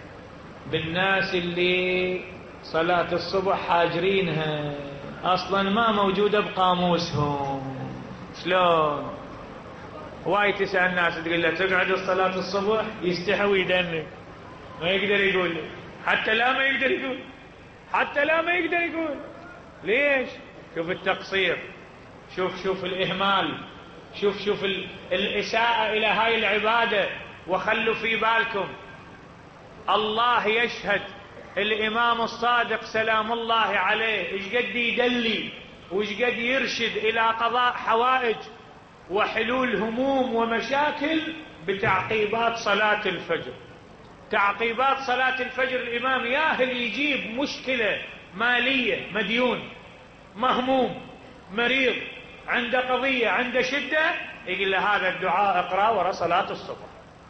بالناس اللي صلاة الصبح حاجرينها أصلا ما موجودة بقاموسهم؟ شلون؟ وايد تسأل الناس تقول له تقعد الصلاة الصبح يستحي ويدنك، ما يقدر يقول، حتى لا ما يقدر يقول، حتى لا ما يقدر يقول. ليش؟ شوف التقصير، شوف شوف الإهمال، شوف شوف الإساءة إلى هاي العبادة. وخلوا في بالكم الله يشهد الإمام الصادق سلام الله عليه ايش قد يدلي وايش قد يرشد إلى قضاء حوائج وحلول هموم ومشاكل بتعقيبات صلاة الفجر. تعقيبات صلاة الفجر الإمام ياهل يجيب مشكلة مالية، مديون، مهموم، مريض، عنده قضية، عنده شدة، يقول له هذا الدعاء اقرأ ورا صلاة الصبح.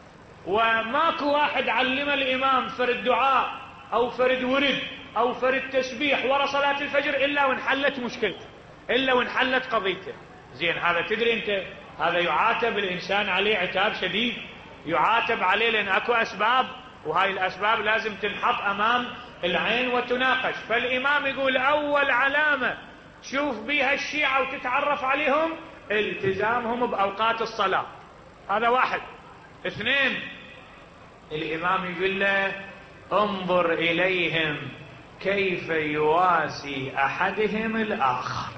وماكو واحد علم الإمام فرد دعاء أو فرد ورد أو فرد تسبيح ورا صلاة الفجر إلا وانحلت مشكلته، إلا وانحلت قضيته. زين، هذا تدري أنت هذا يعاتب الإنسان عليه عتاب شديد، يعاتب عليه لأن أكو أسباب، وهاي الأسباب لازم تنحط أمام العين وتناقش. فالإمام يقول أول علامة تشوف بيها الشيعة وتتعرف عليهم التزامهم بأوقات الصلاة. هذا واحد. اثنين، الإمام يقول له انظر إليهم كيف يواسي أحدهم الآخر.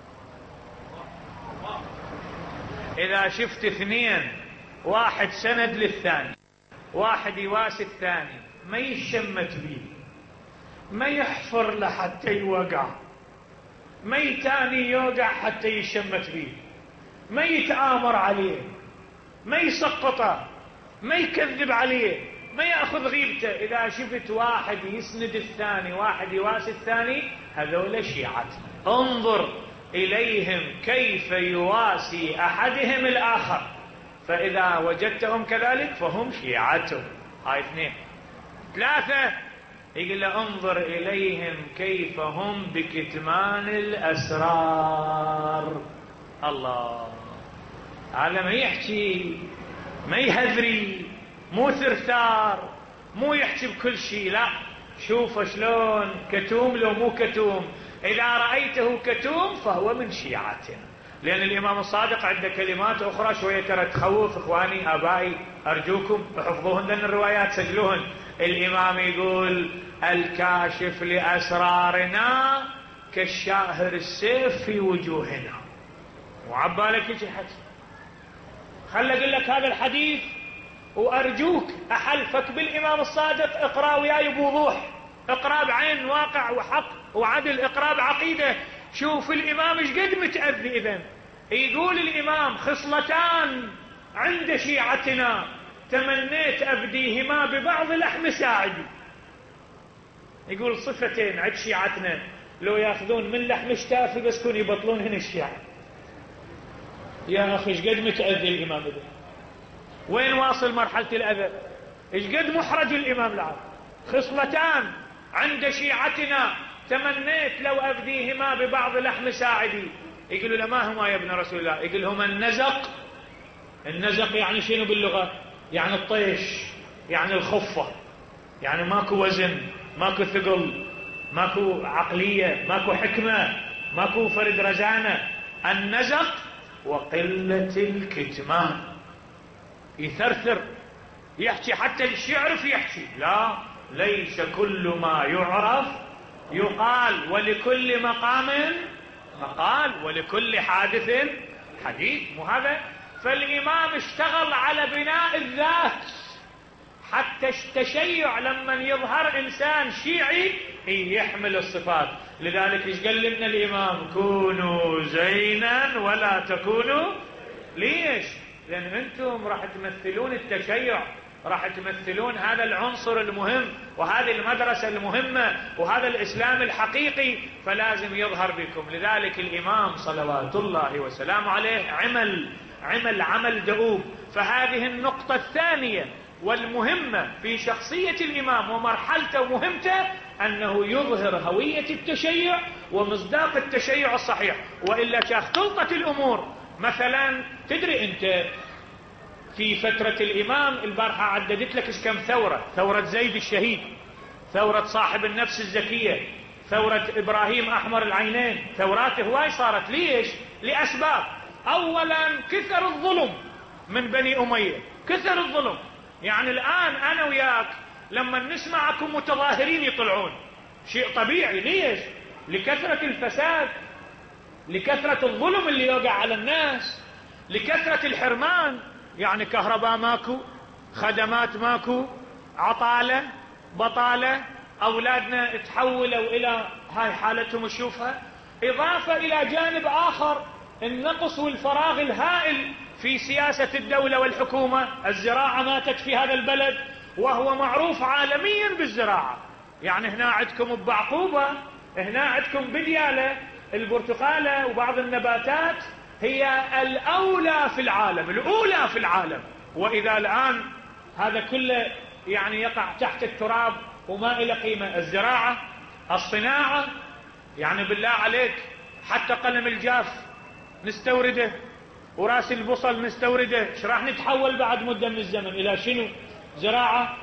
إذا شفت اثنين واحد سند للثاني، واحد يواسي الثاني، ما يشمت بيه، ما يحفر له حتى يوقع، ما يتاني يوقع حتى يشمت بيه، ما يتآمر عليه، ما يسقطه، ما يكذب عليه، ما يأخذ غيبته. إذا شفت واحد يسند الثاني، واحد يواسي الثاني، هذول شيعتنا. انظر إليهم كيف يواسي أحدهم الآخر، فإذا وجدتهم كذلك فهم شيعته. هاي اثنين. ثلاثة، يقول له انظر إليهم كيف هم بكتمان الأسرار. الله، على ما يحكي ما يهذري، مو ثرثار، مو يحكي بكل شيء، لا، شوف شلون كتوم لو مو كتوم. إذا رأيته كتوم فهو من شيعتنا. لأن الإمام الصادق عنده كلمات أخرى شوية ترى تخوف. إخواني آبائي أرجوكم احفظوهن لأن الروايات سجلوهن. الإمام يقول الكاشف لأسرارنا كالشاهر السيف في وجوهنا. وعبالك يجي حديث، خل أقول لك هذا الحديث وأرجوك أحلفك بالإمام الصادق اقرأ وياي بوضوح، اقرأ بعين واقع وحق وعدل، اقرأ بعقيدة. شوف الإمام ايش قد متأذي. إذن يقول الإمام خصلتان عند شيعتنا تمنيت أبديهما ببعض لحم ساعدي. يقول صفتين عند شيعتنا لو ياخذون من لحم شتافي بس كون يبطلون هنا الشيعة. يا أخي ايش قد متأذي الإمام ابن، وين واصل مرحلة الأذى، ايش قد محرج الإمام العام. خصلتان عند شيعتنا تمنيت لو أبديهما ببعض لحم ساعدي. يقولوا له ما هما يا ابن رسول الله؟ يقول هما النزق. النزق يعني شنو باللغة؟ يعني الطيش، يعني الخفة، يعني ماكو وزن، ماكو ثقل، ماكو عقلية، ماكو حكمة، ماكو فرد رزانة. النزق وقلة الكتمان. يثرثر يحكي حتى الشيء يعرف يحكي. لا، ليس كل ما يعرف يقال، ولكل مقام مقال، ولكل حادث حديث. مو هذا؟ فالإمام اشتغل على بناء الذات حتى التشيع لما يظهر إنسان شيعي يحمل الصفات. لذلك ايش قال لنا الإمام؟ كونوا زينا ولا تكونوا. ليش؟ لأن أنتم راح تمثلون التشيع، راح تمثلون هذا العنصر المهم وهذه المدرسة المهمة وهذا الإسلام الحقيقي، فلازم يظهر بكم. لذلك الإمام صلوات الله وسلامه عليه عمل عمل عمل دؤوب. فهذه النقطة الثانية والمهمة في شخصية الإمام ومرحلته ومهمته أنه يظهر هوية التشيع ومصداق التشيع الصحيح، وإلا اختلطت الأمور. مثلا تدري أنت في فترة الإمام البارحة عددت لك كم ثورة: ثورة زيد الشهيد، ثورة صاحب النفس الزكية، ثورة إبراهيم أحمر العينين. ثورات هواي صارت. ليش؟ لأسباب. أولا كثر الظلم من بني أمية، كثر الظلم. يعني الآن أنا وياك لما نسمعكم متظاهرين يطلعون شيء طبيعي. ليش؟ لكثرة الفساد، لكثرة الظلم اللي يوقع على الناس، لكثرة الحرمان. يعني كهرباء ماكو، خدمات ماكو، عطالة، بطالة، أولادنا تحولوا إلى هاي حالتهم نشوفها. إضافة إلى جانب آخر النقص والفراغ الهائل في سياسة الدولة والحكومة. الزراعة ماتت في هذا البلد وهو معروف عالميا بالزراعة. يعني هنا عندكم ببعقوبة، هنا عندكم بديالة، البرتقالة وبعض النباتات هي الأولى في العالم، الأولى في العالم. وإذا الآن هذا كله يعني يقع تحت التراب وما إلى قيمة. الزراعة، الصناعة، يعني بالله عليك حتى قلم الجاف نستورده وراس البصل نستورده. ايش راح نتحول بعد مدة من الزمن إلى شنو؟ زراعة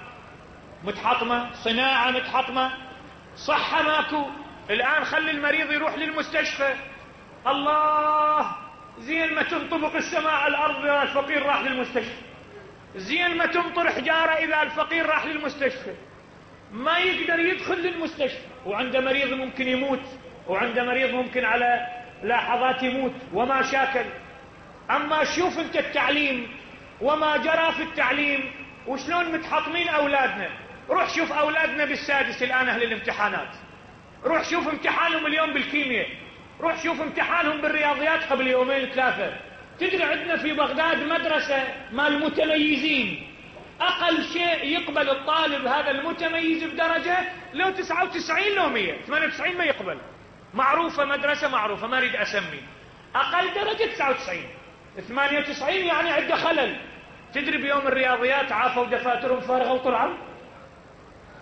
متحطمة، صناعة متحطمة، صحة ماكو. الآن خلي المريض يروح للمستشفى، الله زين ما تنطبق السماء على الأرض إذا الفقير راح للمستشفى، زين ما تمطر حجارة إذا الفقير راح للمستشفى. ما يقدر يدخل للمستشفى، وعنده مريض ممكن يموت، وعنده مريض ممكن على لحظات يموت وما شاكل. أما شوف انت التعليم وما جرى في التعليم وشلون متحطمين أولادنا. روح شوف أولادنا بالسادس الآن أهل الامتحانات، روح شوف امتحانهم اليوم بالكيمياء، روح شوف امتحانهم بالرياضيات قبل يومين ثلاثة. تدري عندنا في بغداد مدرسة مال متميزين، أقل شيء يقبل الطالب هذا المتميز بدرجة لو تسعة وتسعين لو مية، ثمانية وتسعين ما يقبل. معروفة، مدرسة معروفة ما أريد أسمي، أقل درجة تسعة وتسعين، ثمانية وتسعين يعني عنده خلل. تدري بيوم الرياضيات عافوا دفاترهم فارغة وطلعوا.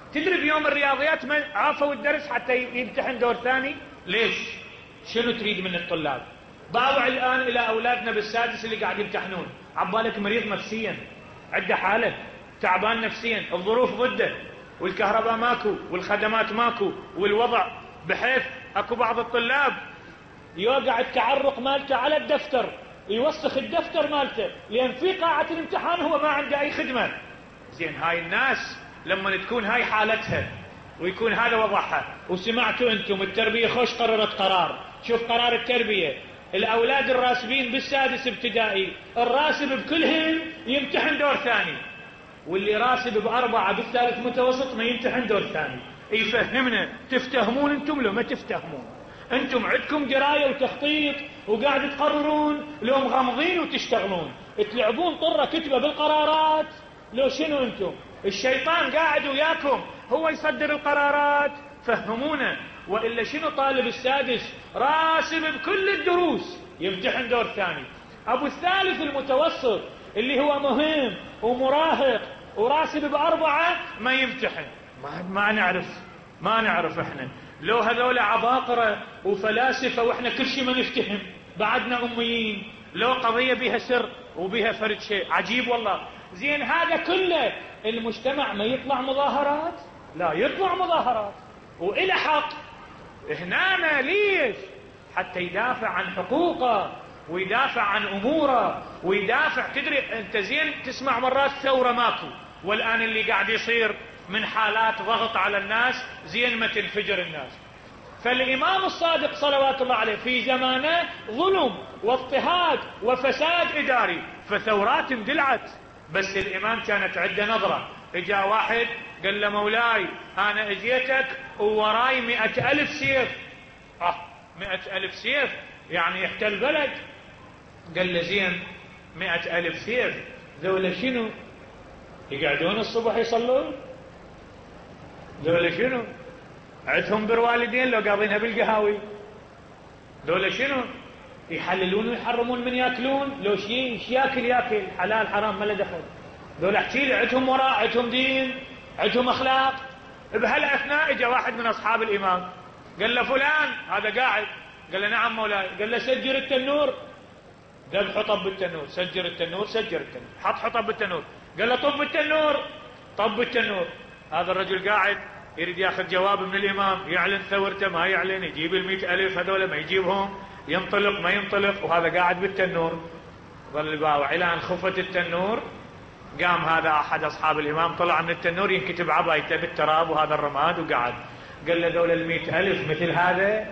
تدري بيوم الرياضيات من عافوا الدرس حتى يمتحن دور ثاني؟ ليش؟ شنو تريد من الطلاب؟ باوع الآن إلى أولادنا بالسادس اللي قاعد يمتحنون، عبالك مريض نفسيا، عنده حالة، تعبان نفسيا، الظروف ضده، والكهرباء ماكو، والخدمات ماكو، والوضع بحيث اكو بعض الطلاب يوقع التعرق مالته على الدفتر، يوسخ الدفتر مالته، لأن في قاعة الامتحان هو ما عنده أي خدمة. زين هاي الناس لما تكون هاي حالتها ويكون هذا وضعها، وسمعتوا انتم التربية خوش قررت قرار، شوف قرار التربية، الأولاد الراسبين بالسادس ابتدائي الراسب بكلهم يمتحن دور ثاني، واللي راسب بأربعة بالثالث متوسط ما يمتحن دور ثاني. يفهمنا تفتهمون انتم لو ما تفتهمون؟ انتم عندكم دراية وتخطيط وقاعد تقررون، لو مغمضين وتشتغلون، تلعبون طرة كتبة بالقرارات، لو شنو انتم؟ الشيطان قاعد وياكم هو يصدر القرارات، فهمونا. وإلا شنو طالب السادس راسب بكل الدروس يمتحن دور ثاني، أبو الثالث المتوسط اللي هو مهم ومراهق وراسب بأربعة ما يمتحن. ما, ما نعرف ما نعرف احنا لو هذول عباقرة وفلاسفة واحنا كل شيء ما نفتهم، بعدنا أميين، لو قضية بها سر وبها فرد شيء عجيب والله. زين هذا كله المجتمع ما يطلع مظاهرات؟ لا يطلع مظاهرات وإلى حق. هنا ليش؟ حتى يدافع عن حقوقه ويدافع عن أموره ويدافع. تدري أنت زين تسمع مرات ثورة ماكو، والآن اللي قاعد يصير من حالات ضغط على الناس زين ما تنفجر الناس. فالإمام الصادق صلوات الله عليه في زمانه ظلم واضطهاد وفساد إداري، فثورات اندلعت، بس الإمام كانت عنده نظرة. اجا واحد قال له مولاي أنا اجيتك ووراي مئة ألف سيف. اه مئة ألف سيف يعني يحتل بلد. قال له زين مئة ألف سيف ذولا شنو؟ يقعدون الصبح يصلون؟ ذولا شنو؟ عندهم بر والدين لو قاضينها بالقهاوي؟ ذولا شنو؟ يحللون ويحرمون من ياكلون؟ لو شيء ياكل ياكل حلال حرام ما له دخل. ذولا احكي لي عندهم وراء، عندهم دين، عندهم اخلاق. بهالاثناء اجى واحد من اصحاب الامام قال له فلان، هذا قاعد، قال له نعم مولاي، قال له سجر التنور. ذبح حطب بالتنور، سجر التنور، سجر التنور، حط حطب بالتنور. قال له طب التنور، طب التنور. هذا الرجل قاعد يريد ياخذ جواب من الامام، يعلن ثورته ما يعلن، يجيب المئة ألف هذول ما يجيبهم، ينطلق ما ينطلق، وهذا قاعد بالتنور. ظل الباوع الى ان خفت التنور. قام هذا احد اصحاب الامام طلع من التنور ينكتب عبايته بالتراب وهذا الرماد وقعد. قال له ذول المئة ألف مثل هذا؟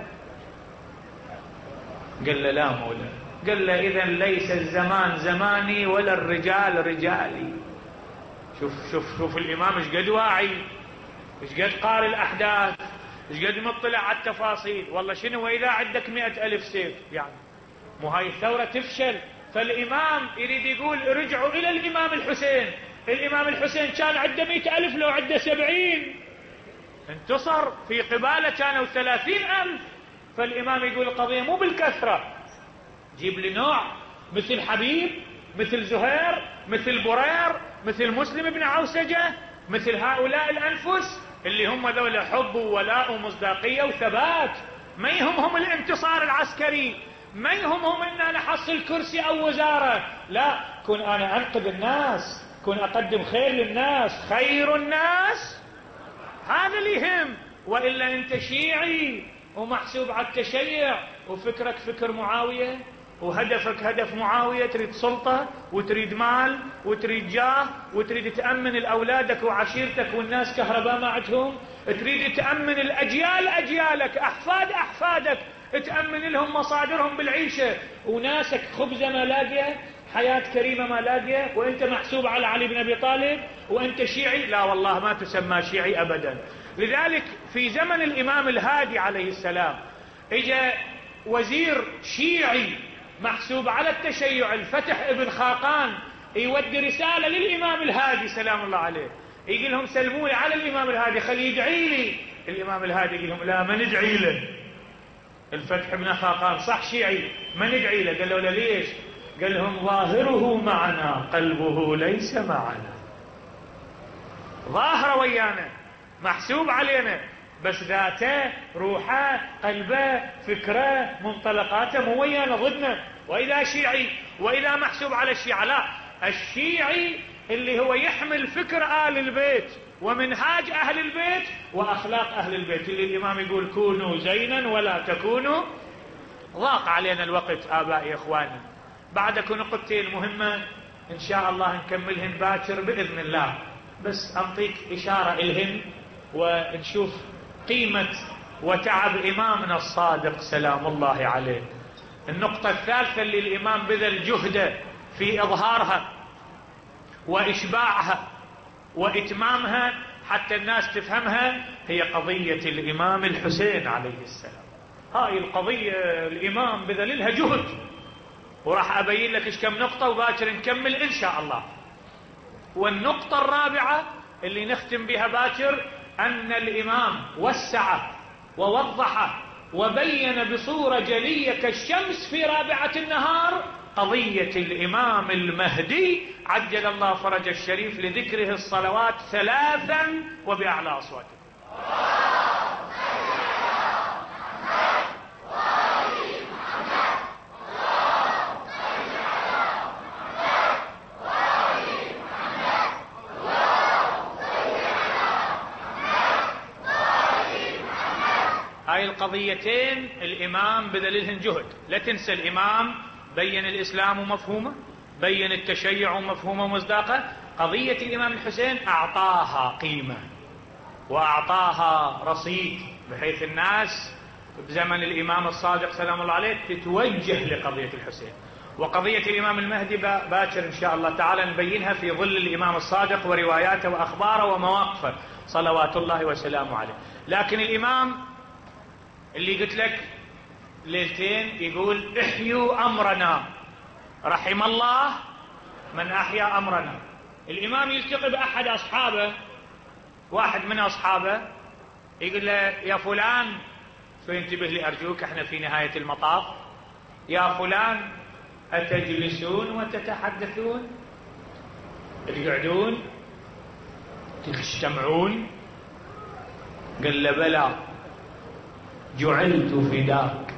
قال له لا مولا. قال له اذا ليس الزمان زماني ولا الرجال رجالي. شوف شوف شوف الامام ايش قد واعي، ايش قد قارئ الاحداث، ايش قد مطلع على التفاصيل. والله شنو واذا عندك مئة ألف سيف يعني مو هاي الثورة تفشل. فالامام يريد يقول رجعوا الى الامام الحسين. الامام الحسين كان عنده مئة ألف لو عنده سبعين، انتصر في قبالة كانوا ثلاثين ألف. فالامام يقول القضية مو بالكثرة، جيب لي نوع مثل حبيب، مثل زهير، مثل برير، مثل مسلم بن عوسجة، مثل هؤلاء الأنفس اللي هم ذولا حب وولاء ومصداقية وثبات. ما يهمهم الانتصار العسكري، ما يهمهم ان انا احصل كرسي او وزارة، لا، كن انا انقذ الناس، كن اقدم خير للناس، خير الناس هذا اللي يهم. والا انت شيعي ومحسوب على التشيع وفكرك فكر معاوية وهدفك هدف معاوية، تريد سلطة وتريد مال وتريد جاه وتريد تأمن الأولادك وعشيرتك والناس كهرباء ما عندهم، تريد تأمن الأجيال أجيالك أحفاد أحفادك، تأمن لهم مصادرهم بالعيشة، وناسك خبزة ما لاقية، حياة كريمة ما لاقية، وانت محسوب على علي بن أبي طالب وانت شيعي. لا والله ما تسمى شيعي أبدا. لذلك في زمن الإمام الهادي عليه السلام اجى وزير شيعي محسوب على التشيع، الفتح ابن خاقان، يودي رسالة للإمام الهادي سلام الله عليه، يقول لهم سلموا لي على الإمام الهادي خليه يدعي لي. الإمام الهادي يقول لهم لا ما ندعي له، الفتح ابن خاقان صح شيعي ما ندعي له. قالوا له ليش؟ قال لهم ظاهره معنا قلبه ليس معنا. ظاهره ويانا محسوب علينا، بس ذاته روحه قلبه فكره منطلقاته مو ويانا ضدنا. وإذا شيعي وإذا محسوب على الشيعة، لا، الشيعي اللي هو يحمل فكر آل البيت ومنهاج أهل البيت وأخلاق أهل البيت، اللي الإمام يقول كونوا زينا ولا تكونوا. ضاق علينا الوقت آبائي إخواني، بعدك نقطتين مهمة إن شاء الله نكملهن باكر بإذن الله، بس أنطيك إشارة إلهن ونشوف قيمة وتعب إمامنا الصادق سلام الله عليه. النقطة الثالثة اللي الإمام بذل جهده في إظهارها وإشباعها وإتمامها حتى الناس تفهمها، هي قضية الإمام الحسين عليه السلام. هاي القضية الإمام بذل لها جهد، وراح أبين لك إيش كم نقطة وباكر نكمل إن شاء الله. والنقطة الرابعة اللي نختم بها باكر، أن الإمام وسع ووضح وبين بصورة جلية كالشمس في رابعة النهار قضية الإمام المهدي عجل الله فرج الشريف، لذكره الصلوات ثلاثا وبأعلى أصواتكم. هاي القضيتين الإمام بذللهن جهد. لا تنسى الإمام بين الإسلام ومفهومه، بين التشيع ومفهومه ومصداقه. قضية الإمام الحسين أعطاها قيمة وأعطاها رصيد، بحيث الناس بزمن الإمام الصادق سلام الله عليه تتوجه لقضية الحسين. وقضية الإمام المهدي باكر إن شاء الله تعالى نبينها في ظل الإمام الصادق ورواياته وأخباره ومواقفه صلوات الله وسلامه عليه. لكن الإمام اللي قلت لك ليلتين يقول احيوا أمرنا رحم الله من أحيا أمرنا. الإمام يلتقي بأحد أصحابه، واحد من أصحابه يقول له يا فلان، شو ينتبه لي أرجوك، احنا في نهاية المطاف، يا فلان أتجلسون وتتحدثون، تقعدون تجتمعون؟ قال له بلى، جعلت فداك،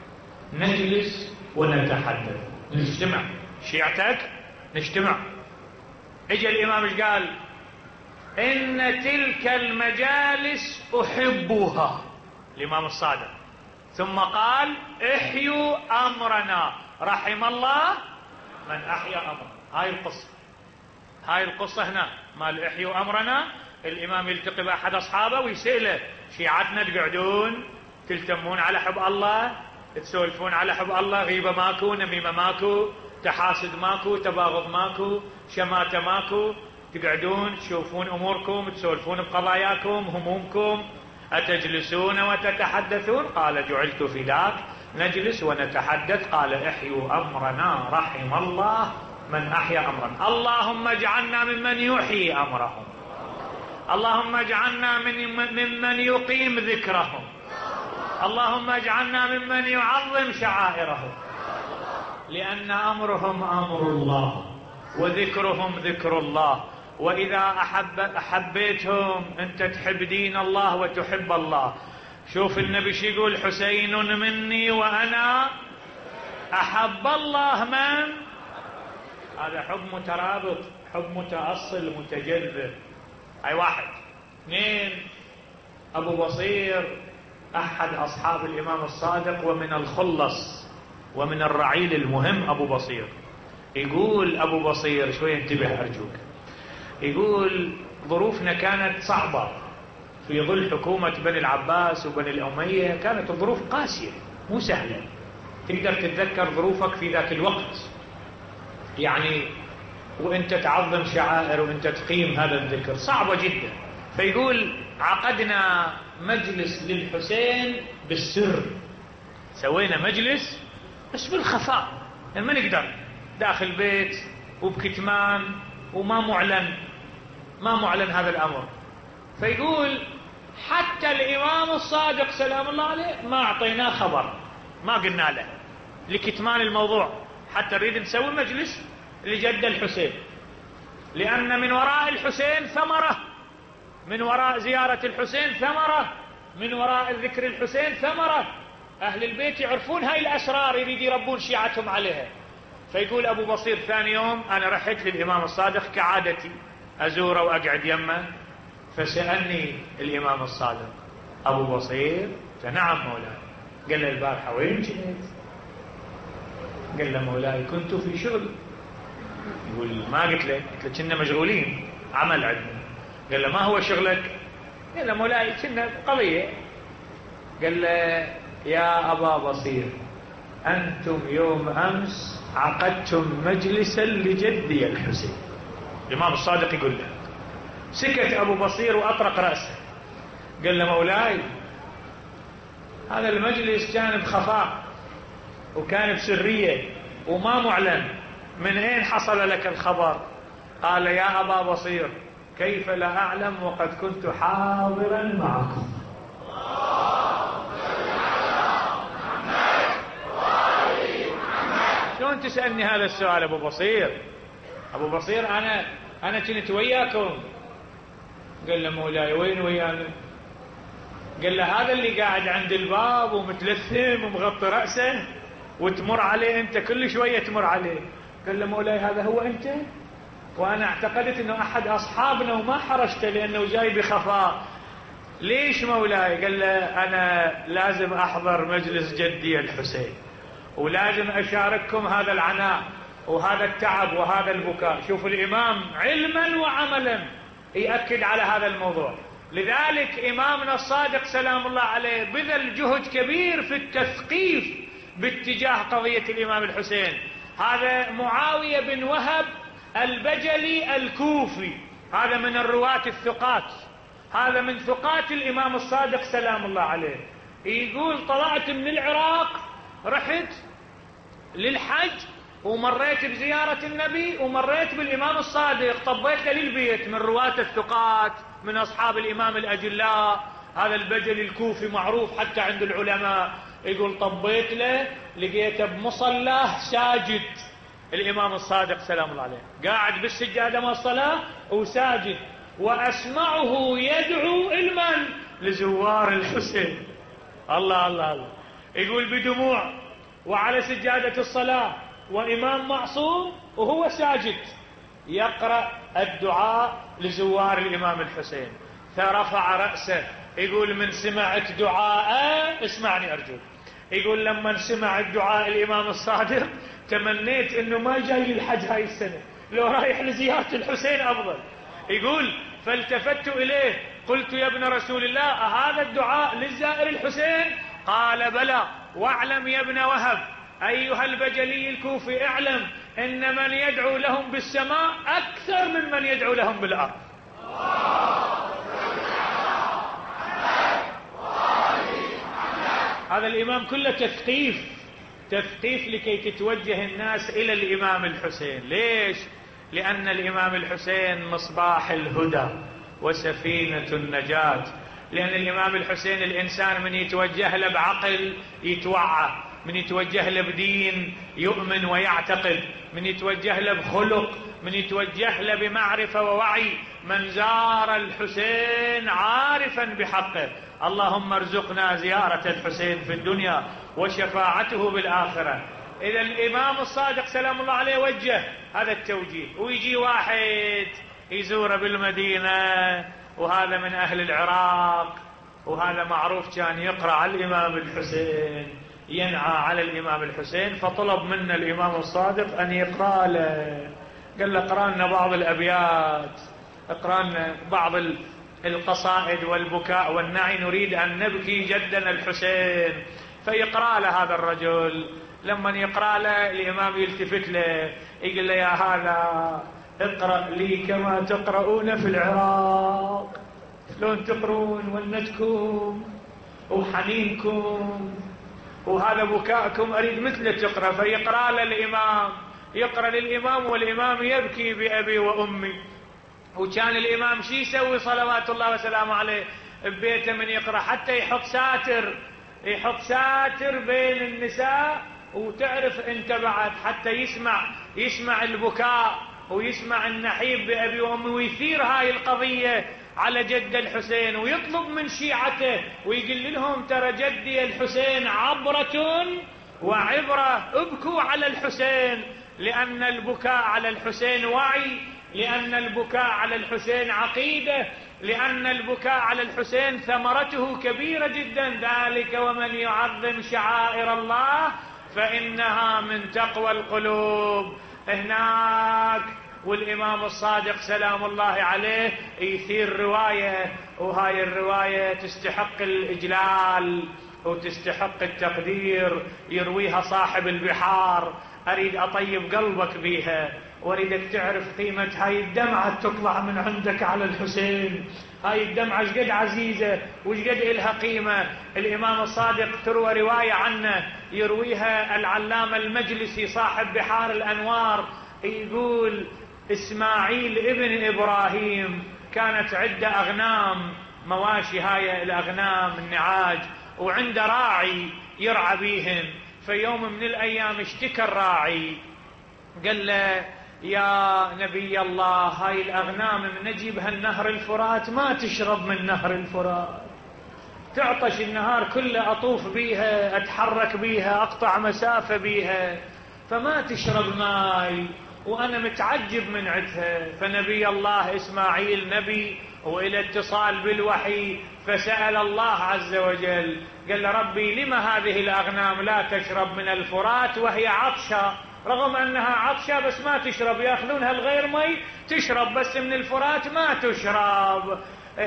نجلس ونتحدث، نجتمع، شيعتك نجتمع. اجى الإمام ايش قال؟ إن تلك المجالس أحبها، الإمام الصادق، ثم قال احيوا أمرنا رحم الله من أحيا أمرنا. هاي القصة، هاي القصة هنا مال احيوا أمرنا. الإمام يلتقي بأحد أصحابه ويسأله شيعتنا تقعدون تلتمون على حب الله، تسولفون على حب الله، غيبة ماكو، نميمة ماكو، تحاسد ماكو، تباغض ماكو، شماتة ماكو، تقعدون تشوفون أموركم، تسولفون بقضاياكم همومكم، أتجلسون وتتحدثون؟ قال جعلت فداك، نجلس ونتحدث. قال احيوا أمرنا رحم الله من أحيا أمرنا. اللهم اجعلنا ممن يحيي أمرهم، اللهم اجعلنا من ممن يقيم ذكرهم، اللهم اجعلنا ممن يعظم شعائرهم، لأن أمرهم أمر الله وذكرهم ذكر الله. وإذا أحب أحبيتهم أنت تحب دين الله وتحب الله. شوف النبي شو يقول؟ حسين مني وأنا أحب الله من. هذا حب مترابط، حب متأصل متجذب. أي واحد. اثنين، أبو بصير أحد أصحاب الإمام الصادق ومن الخلص ومن الرعيل المهم أبو بصير. يقول أبو بصير، شوي انتبه أرجوك، يقول ظروفنا كانت صعبة في ظل حكومة بني العباس وبني الأمية، كانت الظروف قاسية مو سهلة. تقدر تتذكر ظروفك في ذاك الوقت يعني، وانت تعظم شعائر وانت تقيم هذا الذكر، صعبة جدا. فيقول عقدنا مجلس للحسين بالسر، سوينا مجلس بس بالخفاء، يعني ما نقدر داخل بيت وبكتمان وما معلن، ما معلن هذا الأمر. فيقول حتى الإمام الصادق سلام الله عليه ما أعطيناه خبر، ما قلنا له لكتمان الموضوع، حتى نريد نسوي مجلس لجد الحسين، لأن من وراء الحسين ثمرة من وراء زيارة الحسين ثمرة، من وراء ذكر الحسين ثمرة. أهل البيت يعرفون هاي الأسرار، يريد يربون شيعتهم عليها. فيقول أبو بصير ثاني يوم أنا رحت للإمام الصادق كعادتي أزوره وأقعد يمه، فسألني الإمام الصادق أبو بصير، فنعم مولاي. قال له البارحة وين كنت؟ قال له مولاي كنت في شغل. يقول ما قلت لك؟ قلت له كنا مشغولين عمل عندنا. قال له ما هو شغلك؟ قال له مولاي كنا قضية. قال له يا أبا بصير أنتم يوم أمس عقدتم مجلسا لجدي الحسين. الإمام الصادق يقول له. سكت أبو بصير وأطرق رأسه. قال له مولاي هذا المجلس كان بخفاء وكان بسرية وما معلن، من أين حصل لك الخبر؟ قال يا أبا بصير كيف لا أعلم وقد كنت حاضرا معكم. شلون تسألني هذا السؤال أبو بصير؟ أبو بصير أنا أنا كنت وياكم. قال له مولاي وين ويانا؟ قال له هذا اللي قاعد عند الباب ومتلثم ومغطي رأسه وتمر عليه أنت كل شوية تمر عليه. قال له مولاي هذا هو أنت؟ وأنا اعتقدت أنه أحد أصحابنا وما حرجته لأنه جاي بخفاء. ليش مولاي؟ قال له أنا لازم أحضر مجلس جدي الحسين ولازم أشارككم هذا العناء وهذا التعب وهذا البكاء. شوف الإمام علما وعملا يأكد على هذا الموضوع. لذلك إمامنا الصادق سلام الله عليه بذل جهد كبير في التثقيف باتجاه قضية الإمام الحسين. هذا معاوية بن وهب البجلي الكوفي، هذا من الرواة الثقات، هذا من ثقات الإمام الصادق سلام الله عليه. يقول طلعت من العراق رحت للحج ومريت بزيارة النبي ومريت بالإمام الصادق، طبيت له للبيت، من رواة الثقات من أصحاب الإمام الأجلاء. هذا البجل الكوفي معروف حتى عند العلماء. يقول طبيت له لقيته بمصلاه ساجد الإمام الصادق سلام الله عليه، قاعد بالسجادة مع الصلاة وساجد، وأسمعه يدعو المن لزوار الحسين. الله الله الله. يقول بدموع وعلى سجادة الصلاة وإمام معصوم وهو ساجد يقرأ الدعاء لزوار الإمام الحسين. فرفع رأسه يقول من سمعت دعاء، اسمعني أرجوك، يقول لما سمع الدعاء الإمام الصادق تمنيت أنه ما جاي الحج هاي السنة، لو رايح لزيارة الحسين أفضل. يقول فالتفت إليه قلت يا ابن رسول الله هذا الدعاء للزائر الحسين؟ قال بلى، واعلم يا ابن وهب أيها البجلي الكوفي، اعلم إن من يدعو لهم بالسماء أكثر من من يدعو لهم بالأرض. هذا الإمام كله تثقيف، تثقيف لكي تتوجه الناس إلى الإمام الحسين. ليش؟ لأن الإمام الحسين مصباح الهدى وسفينة النجاة. لأن الإمام الحسين الإنسان من يتوجه له بعقل يتوعى، من يتوجه له بدين يؤمن ويعتقد، من يتوجه له بخلق، من يتوجه له بمعرفة ووعي. من زار الحسين عارفا بحقه. اللهم ارزقنا زيارة الحسين في الدنيا وشفاعته بالآخرة. إذا الإمام الصادق سلام الله عليه وجه هذا التوجيه، ويجي واحد يزوره بالمدينة وهذا من أهل العراق وهذا معروف كان يقرأ على الإمام الحسين، ينعى على الإمام الحسين، فطلب منا الإمام الصادق أن يقرأ له. قال له اقرأ لنا بعض الأبيات، اقرأ لنا بعض القصائد والبكاء والنعي، نريد أن نبكي جدنا الحسين. فيقرأ له هذا الرجل. لما يقرأ له الإمام يلتفت له يقول له يا هذا اقرأ لي كما تقرؤون في العراق، شلون تقرون ونتكم وحنينكم وهذا بكاءكم أريد مثله تقرأ. فيقرأ له الإمام، يقرأ للإمام والإمام يبكي بأبي وأمي. وكان الإمام شي يسوي صلوات الله وسلامه عليه ببيته من يقرأ؟ حتى يحط ساتر، يحط ساتر بين النساء، وتعرف انت بعد حتى يسمع يسمع البكاء ويسمع النحيب بأبي وأمي، ويثير هاي القضية على جد الحسين ويطلب من شيعته ويقول لهم ترى جدي الحسين عبرة وعبرة، ابكوا على الحسين، لأن البكاء على الحسين وعي، لأن البكاء على الحسين عقيدة، لأن البكاء على الحسين ثمرته كبيرة جدا. ذلك ومن يعظم شعائر الله فإنها من تقوى القلوب. هناك والإمام الصادق سلام الله عليه يثير رواية، وهاي الرواية تستحق الإجلال وتستحق التقدير، يرويها صاحب البحار. أريد أطيب قلبك بيها، وأريدك تعرف قيمة هاي الدمعة تطلع من عندك على الحسين. هاي الدمعة شقد عزيزة وشقد إلها قيمة. الإمام الصادق تروى رواية عنه يرويها العلامة المجلسي صاحب بحار الأنوار، يقول إسماعيل ابن إبراهيم كانت عنده أغنام مواشي، هاي الأغنام النعاج، وعنده راعي يرعى بيهن. في يوم من الأيام اشتكى الراعي، قال له يا نبي الله هاي الأغنام من نجيبها النهر الفرات ما تشرب من نهر الفرات، تعطش النهار كله أطوف بيها أتحرك بيها أقطع مسافة بيها، فما تشرب ماي وأنا متعجب من عدها. فنبي الله إسماعيل نبي وإلى اتصال بالوحي، فسأل الله عز وجل قال ربي لما هذه الأغنام لا تشرب من الفرات وهي عطشة، رغم أنها عطشة بس ما تشرب، يأخذونها الغير مي تشرب بس من الفرات ما تشرب.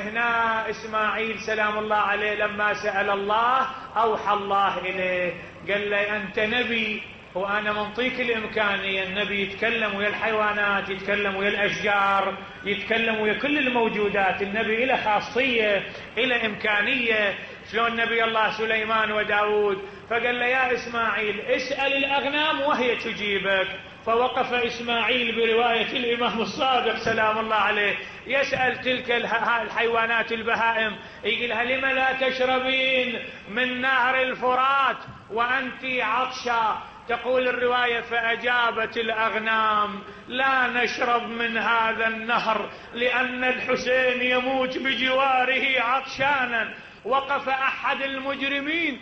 هنا إسماعيل سلام الله عليه لما سأل الله أوحى الله إليه قال لي أنت نبي وأنا منطيك الإمكانية. النبي يتكلم ويا الحيوانات، يتكلم ويا الأشجار، يتكلم ويا كل الموجودات. النبي إلى خاصية، إلى إمكانية، شلون نبي الله سليمان وداود. فقال له يا إسماعيل اسأل الأغنام وهي تجيبك. فوقف إسماعيل برواية الإمام الصادق سلام الله عليه يسأل تلك الحيوانات البهائم، يقولها لما لا تشربين من نهر الفرات وأنت عطشة؟ تقول الرواية فأجابت الأغنام لا نشرب من هذا النهر لأن الحسين يموت بجواره عطشانا. وقف أحد المجرمين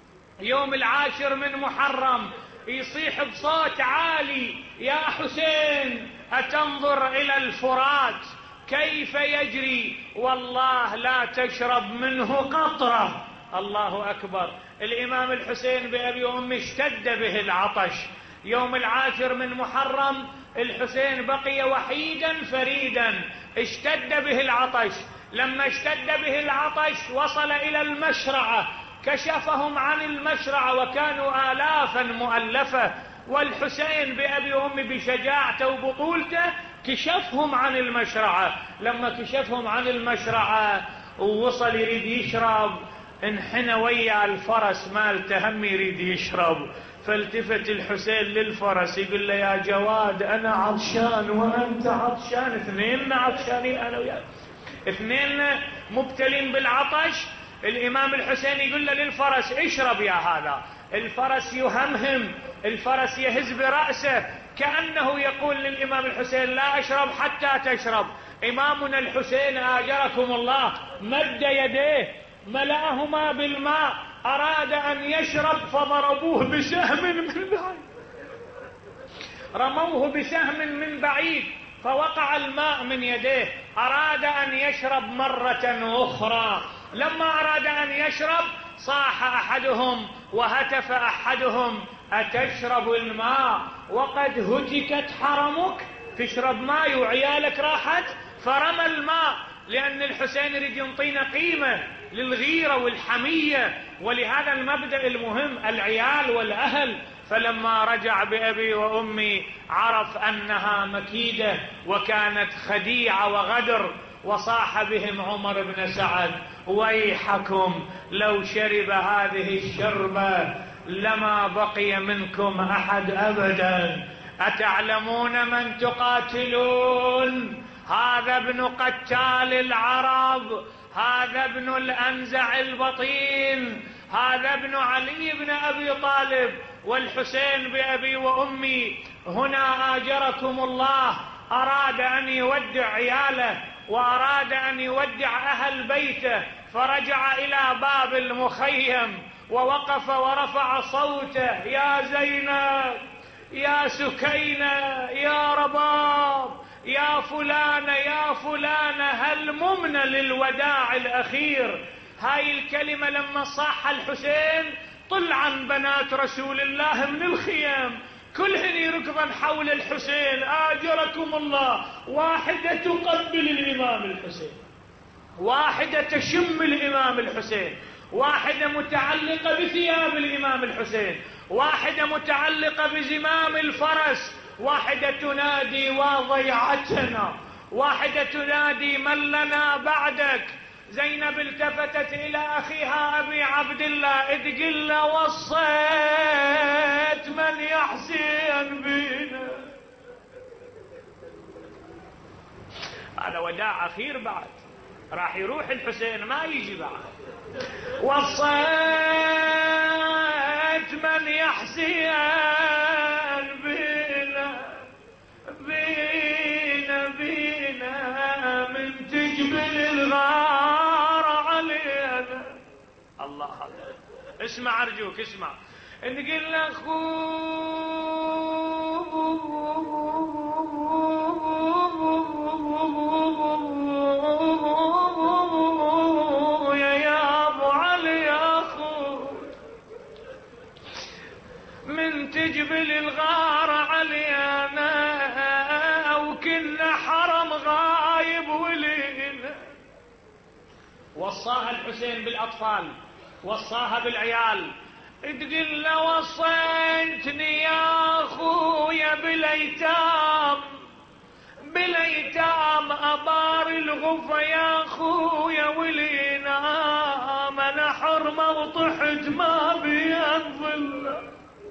يوم العاشر من محرم يصيح بصوت عالي يا حسين أتنظر إلى الفرات كيف يجري؟ والله لا تشرب منه قطرة. الله أكبر. الإمام الحسين بأبي وأمي اشتد به العطش يوم العاشر من محرم، الحسين بقي وحيدا فريدا، اشتد به العطش. لما اشتد به العطش وصل إلى المشرعة، كشفهم عن المشرعة وكانوا آلافا مؤلفة، والحسين بأبي وأمي بشجاعته وبطولته كشفهم عن المشرعة. لما كشفهم عن المشرعة ووصل يريد يشرب، انحنى ويا الفرس مالته هم يريد يشرب، فالتفت الحسين للفرس يقول له يا جواد أنا عطشان وأنت عطشان، اثنين عطشانين أنا وياك، اثنين مبتلين بالعطش. الإمام الحسين يقول له للفرس اشرب يا هذا. الفرس يهمهم، الفرس يهز برأسه كأنه يقول للإمام الحسين لا أشرب حتى تشرب. إمامنا الحسين آجركم الله مد يديه ملأهما بالماء، أراد أن يشرب فضربوه بسهم من بعيد، رموه بسهم من بعيد فوقع الماء من يديه. أراد أن يشرب مرة أخرى، لما أراد أن يشرب صاح أحدهم وهتف أحدهم أتشرب الماء وقد هتكت حرمك؟ تشرب ماء وعيالك راحت؟ فرمى الماء، لأن الحسين يريد ينطينا قيمة للغيرة والحمية ولهذا المبدأ المهم العيال والأهل. فلما رجع بأبي وأمي عرف أنها مكيدة وكانت خديعة وغدر، وصاح بهم عمر بن سعد ويحكم لو شرب هذه الشربة لما بقي منكم أحد أبدا. أتعلمون من تقاتلون؟ هذا ابن قتال العرب، هذا ابن الأنزع البطين، هذا ابن علي بن أبي طالب والحسين بأبي وأمي. هنا آجركم الله أراد أن يودع عياله وأراد أن يودع أهل بيته، فرجع إلى باب المخيم ووقف ورفع صوته: يا زينب، يا سكينة، يا رباب، يا فلانة، يا فلانة، هل ممن للوداع الأخير. هاي الكلمة لما صاح الحسين طلعا بنات رسول الله من الخيام، كلهن يركضن حول الحسين: آجركم الله. واحدة تقبل الإمام الحسين، واحدة تشم الإمام الحسين، واحدة متعلقة بثياب الإمام الحسين، واحدة متعلقة بزمام الفرس، واحدة تنادي: وضيعتنا، واحدة تنادي: من لنا بعدك. زينب التفتت إلى أخيها أبي عبد الله: تقل وصيت من يحسن بينا. هذا وداع أخير بعد، راح يروح الحسين ما يجي بعد. وصيت من يحسن بينا، بينا بينا من تجبل الغار علينا. الله الله، اسمع أرجوك اسمع. نقول أخويا يا أبو علي أخو من تجبل الغار علينا، أو كنا حرم غايب ولينا. وصاها الحسين بالأطفال، وصاها بالعيال. تقول له: وصيتني يا أخويا بالايتام، بالايتام أبار الغفة يا أخويا ولينا، أنا حرمة وطحت ما بينظل.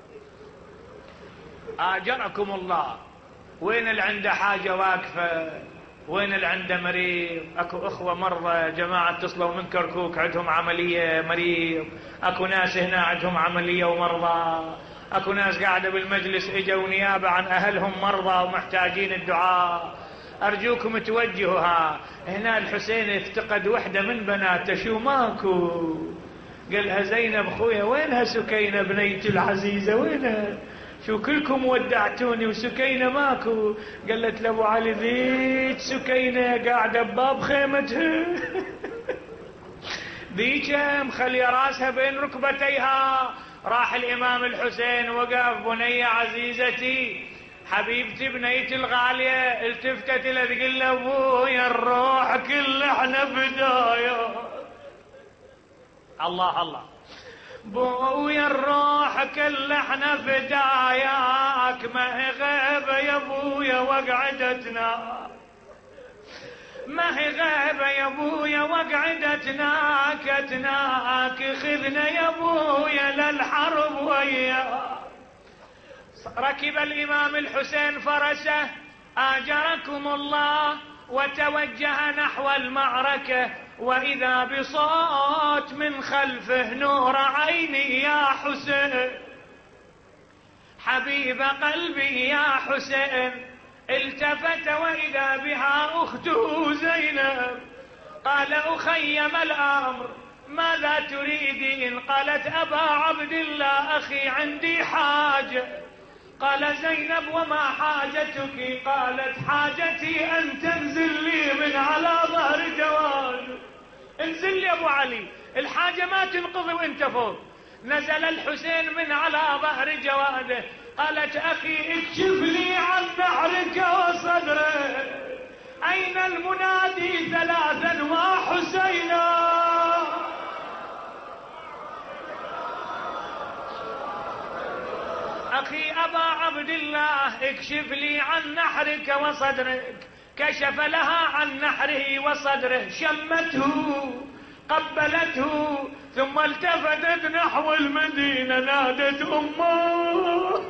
آجركم الله. وين اللي عنده حاجة واقفة؟ وين اللي عنده مريض؟ اكو اخوة مرة جماعة اتصلوا من كركوك عندهم عملية مريض، اكو ناس هنا عندهم عملية ومرضى، اكو ناس قاعدة بالمجلس اجوا نيابة عن اهلهم مرضى ومحتاجين الدعاء. ارجوكم توجهوها. هنا الحسين افتقد وحدة من بناته، شو ماكو؟ قالها: زينب خويا، وينها سكينة بنيتي العزيزة، وينها؟ شو كلكم ودعتوني وسكينة ماكو؟ قالت لابو علي: ذيك سكينة قاعدة بباب خيمتها ذيك مخلي راسها بين ركبتيها. راح الامام الحسين وقف: بنية عزيزتي، حبيبتي، بنيتي الغالية. التفتت له تقول له: ابويا الروح كل احنا بداية. الله الله. بويا الروح كل احنا فداياك، ما هي غيبة يا بويا وقعدتنا، ما هي غيبة يا بويا وقعدتنا، كتناك خذنا يا بويا للحرب وياك. ركب الإمام الحسين فرسه آجركم الله وتوجه نحو المعركة، وإذا بصوت من خلفه: نور عيني يا حسين، حبيب قلبي يا حسين. التفت وإذا بها أخته زينب. قال: أخيم الأمر، ماذا تريدين؟ قالت: أبا عبد الله أخي عندي حاجة. قال: زينب وما حاجتك؟ قالت: حاجتي أن تنزل لي من على ظهر جواد. انزل لي أبو علي، الحاجة ما تنقضي وانت فوق. نزل الحسين من على ظهر جواده. قالت: أخي اكشف لي عن نحرك وصدرك، أين المنادي ثلاثا وحسينا؟ أخي أبا عبد الله اكشف لي عن نحرك وصدرك. كشف لها عن نحره وصدره، شمته، قبلته، ثم التفتت نحو المدينة نادت: أمه،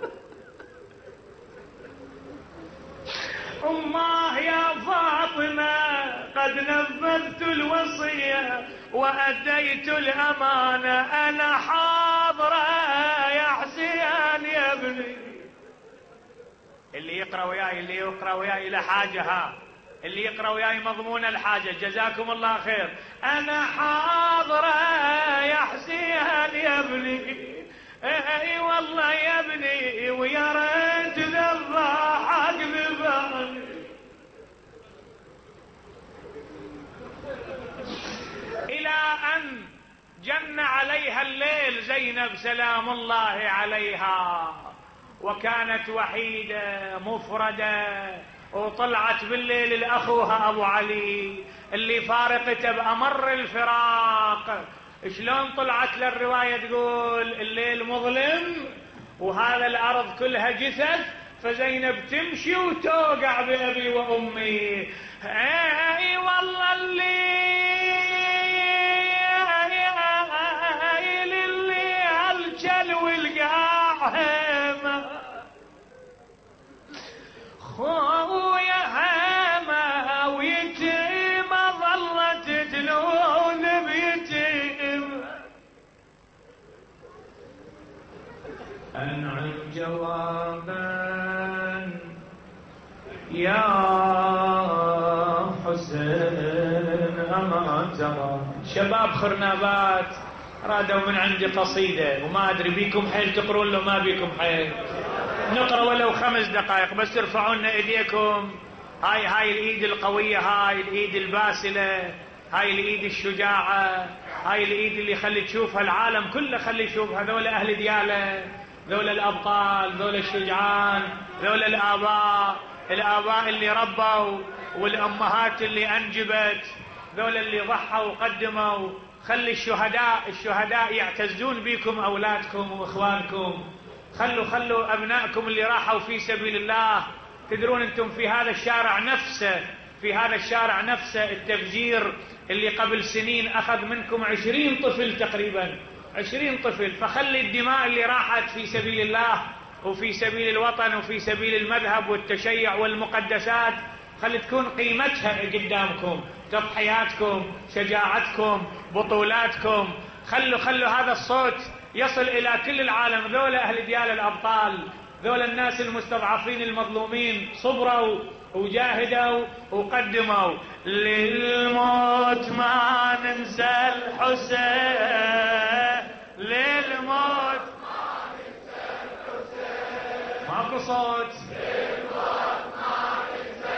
أمه يا فاطمة، قد نفذت الوصية وأديت الأمانة، أنا حاضرة يا حسين يا ابني. اللي يقرأ وياي اللي يقرأ وياي إلى حاجة، ها اللي يقرأ وياي مضمون الحاجة جزاكم الله خير. أنا حاضرة يا حسين يا ابني، اي والله يا ابني، ويا ريت ذبحك ذبحني. إلى أن جن عليها الليل زينب سلام الله عليها، وكانت وحيدة مفردة، وطلعت بالليل لأخوها أبو علي اللي فارقته بأمر الفراق. شلون طلعت للرواية تقول الليل مظلم وهذا الأرض كلها جثث، فزينب تمشي وتوقع بأبي وأمي. اي والله الليل اللي هالجل والقاعمة خويا هامة ويتيمة ظلت تلون بيتيم. أنعم جوابا يا حسين أما ترى. شباب خرنابات رادوا من عندي قصيدة وما أدري بيكم حيل تقرون له ما بيكم حيل، نقرأ ولو خمس دقائق بس ترفعوا لنا ايديكم. هاي هاي الايد القوية، هاي الايد الباسلة، هاي الايد الشجاعة، هاي الايد اللي خلي تشوفها العالم كله، خلي يشوفها. ذولا اهل ديالة، ذولا الابطال، ذولا الشجعان، ذولا الاباء، الاباء اللي ربوا والامهات اللي انجبت، ذولا اللي ضحوا وقدموا. خلي الشهداء الشهداء يعتزون بكم اولادكم واخوانكم. خلوا خلوا أبنائكم اللي راحوا في سبيل الله. تدرون أنتم في هذا الشارع نفسه في هذا الشارع نفسه التفجير اللي قبل سنين أخذ منكم عشرين طفل تقريبا، عشرين طفل. فخلي الدماء اللي راحت في سبيل الله وفي سبيل الوطن وفي سبيل المذهب والتشيع والمقدسات، خلي تكون قيمتها قدامكم، تضحياتكم، شجاعتكم، بطولاتكم. خلوا خلوا هذا الصوت يصل إلى كل العالم. ذولا أهل ديال الأبطال، ذولا الناس المستضعفين المظلومين، صبروا وجاهدوا وقدموا. للموت ما ننسى الحسين، للموت ما ننسى الحسين. ماكو صوت. للموت ما ننسى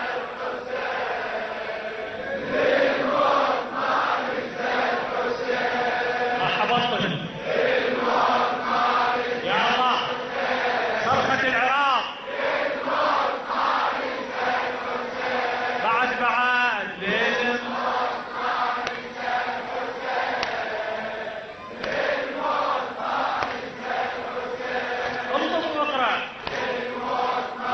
الحسين، للموت ما ننسى الحسين. ما حفظتهم. العراق بعد بعد للموت ما ننسى الحسين، للموت ما ننسى الحسين. انطق واقرأ. للموت ما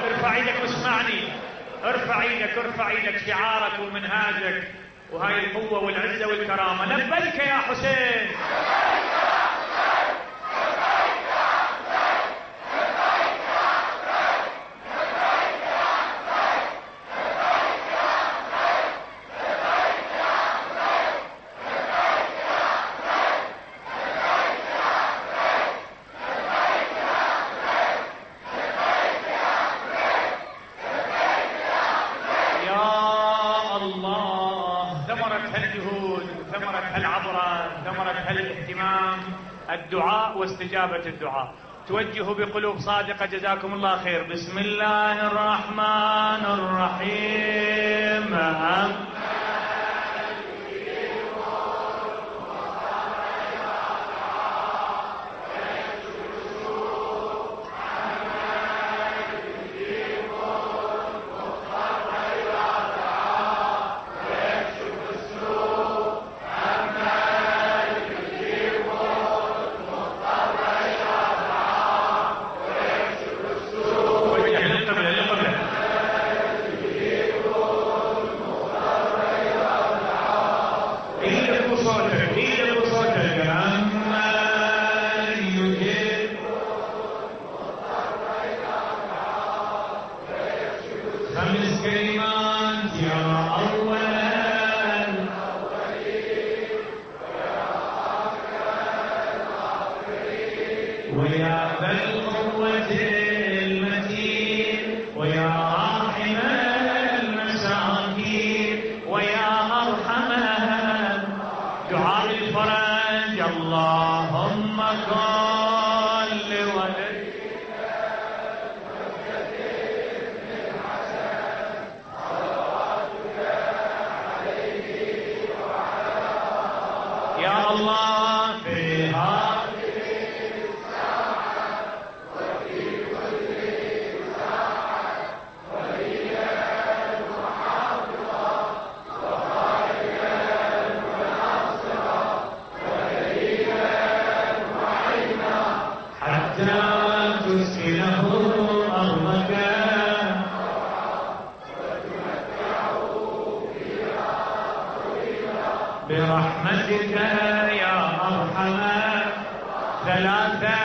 ارفع ايدك واسمعني، ارفع ايدك ارفع ايدك، شعارك ومنهاجك وهاي القوة والعزة والكرامة. لبيك يا حسين. الدعاء واستجابة الدعاء. توجهوا بقلوب صادقة جزاكم الله خير. بسم الله الرحمن الرحيم. برحمتك يا أرحم ثلاثا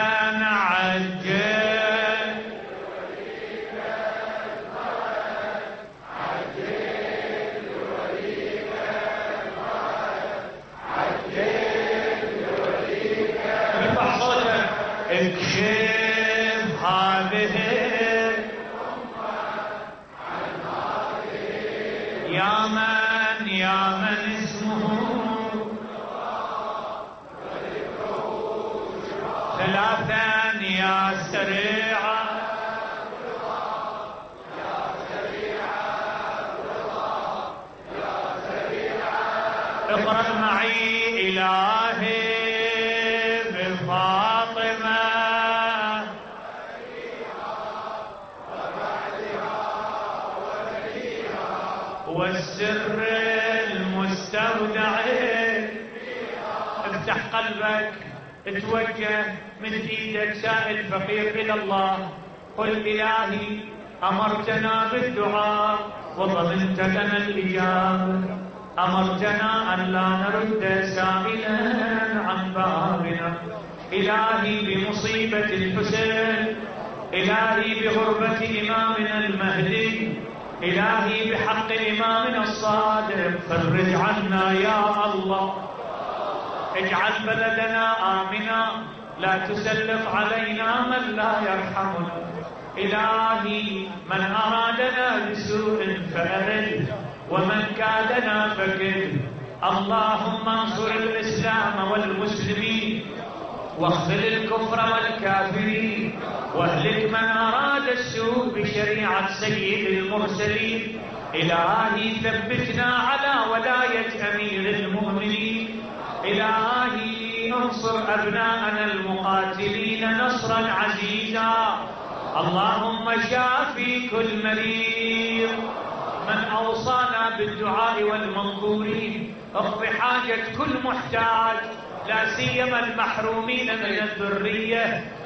عجل عجل لوليك عجل لوليك. ارفع صوتك. اكشف هذه يا من يا من اسمه ثلاثا يا سريعا يا سريعا يا سريعا. اقرأ معي إلهي بفاطمة والسر المستودع. افتح قلبك، اتوجه من ايدك سائل فقير الى الله. قل الهي امرتنا بالدعاء وضمنت لنا الاجابه، امرتنا ان لا نرد سائلا عن بابنا. الهي بمصيبه الحسين، الهي بغربه امامنا المهدي، الهي بحق امامنا الصادق فرج عنا يا الله. اجعل بلدنا آمنا، لا تسلط علينا من لا يرحمنا. إلهي من أرادنا بسوء فأرد، ومن كادنا فكد. اللهم انصر الإسلام والمسلمين، واخذل الكفر والكافرين، واهلك من أراد السوء بشريعة سيد المرسلين. إلهي ثبتنا على ولاية أمير المؤمنين. إلهي انصر أبناءنا المقاتلين نصرا عزيزا. اللهم شافي كل مريض، من أوصانا بالدعاء والمنظورين، اقض حاجة كل محتاج، لا سيما المحرومين من الذرية.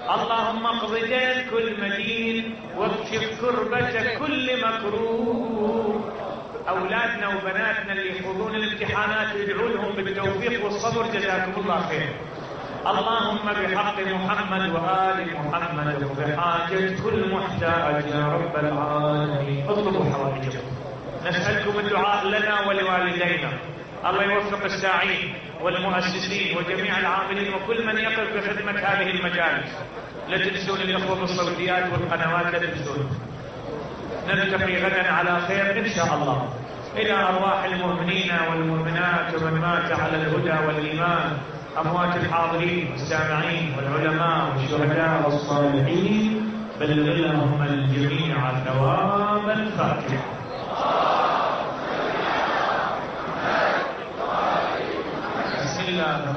اللهم اقض دين كل مدين واكشف كربة كل مكروه. أولادنا وبناتنا اللي يخوضون الامتحانات ادعوا لهم بالتوفيق والصبر، جزاكم الله خير. اللهم بحق محمد وآل محمد وبحاجة كل محتاج يا رب العالمين اطلبوا حوائجكم. نسألكم الدعاء لنا ولوالدينا، الله يوفق الساعين والمؤسسين وجميع العاملين وكل من يقف بخدمة هذه المجالس. لا تنسون الأخوة بالصوتيات والقنوات، لا تنسون. نلتقي غدا على خير إن شاء الله. إلى أرواح المؤمنين والمؤمنات ومن مات على الهدى والإيمان، أموات الحاضرين والسامعين والعلماء والشهداء والصالحين، بلغ لهم الجميع ثواب الفاتحة. بسم الله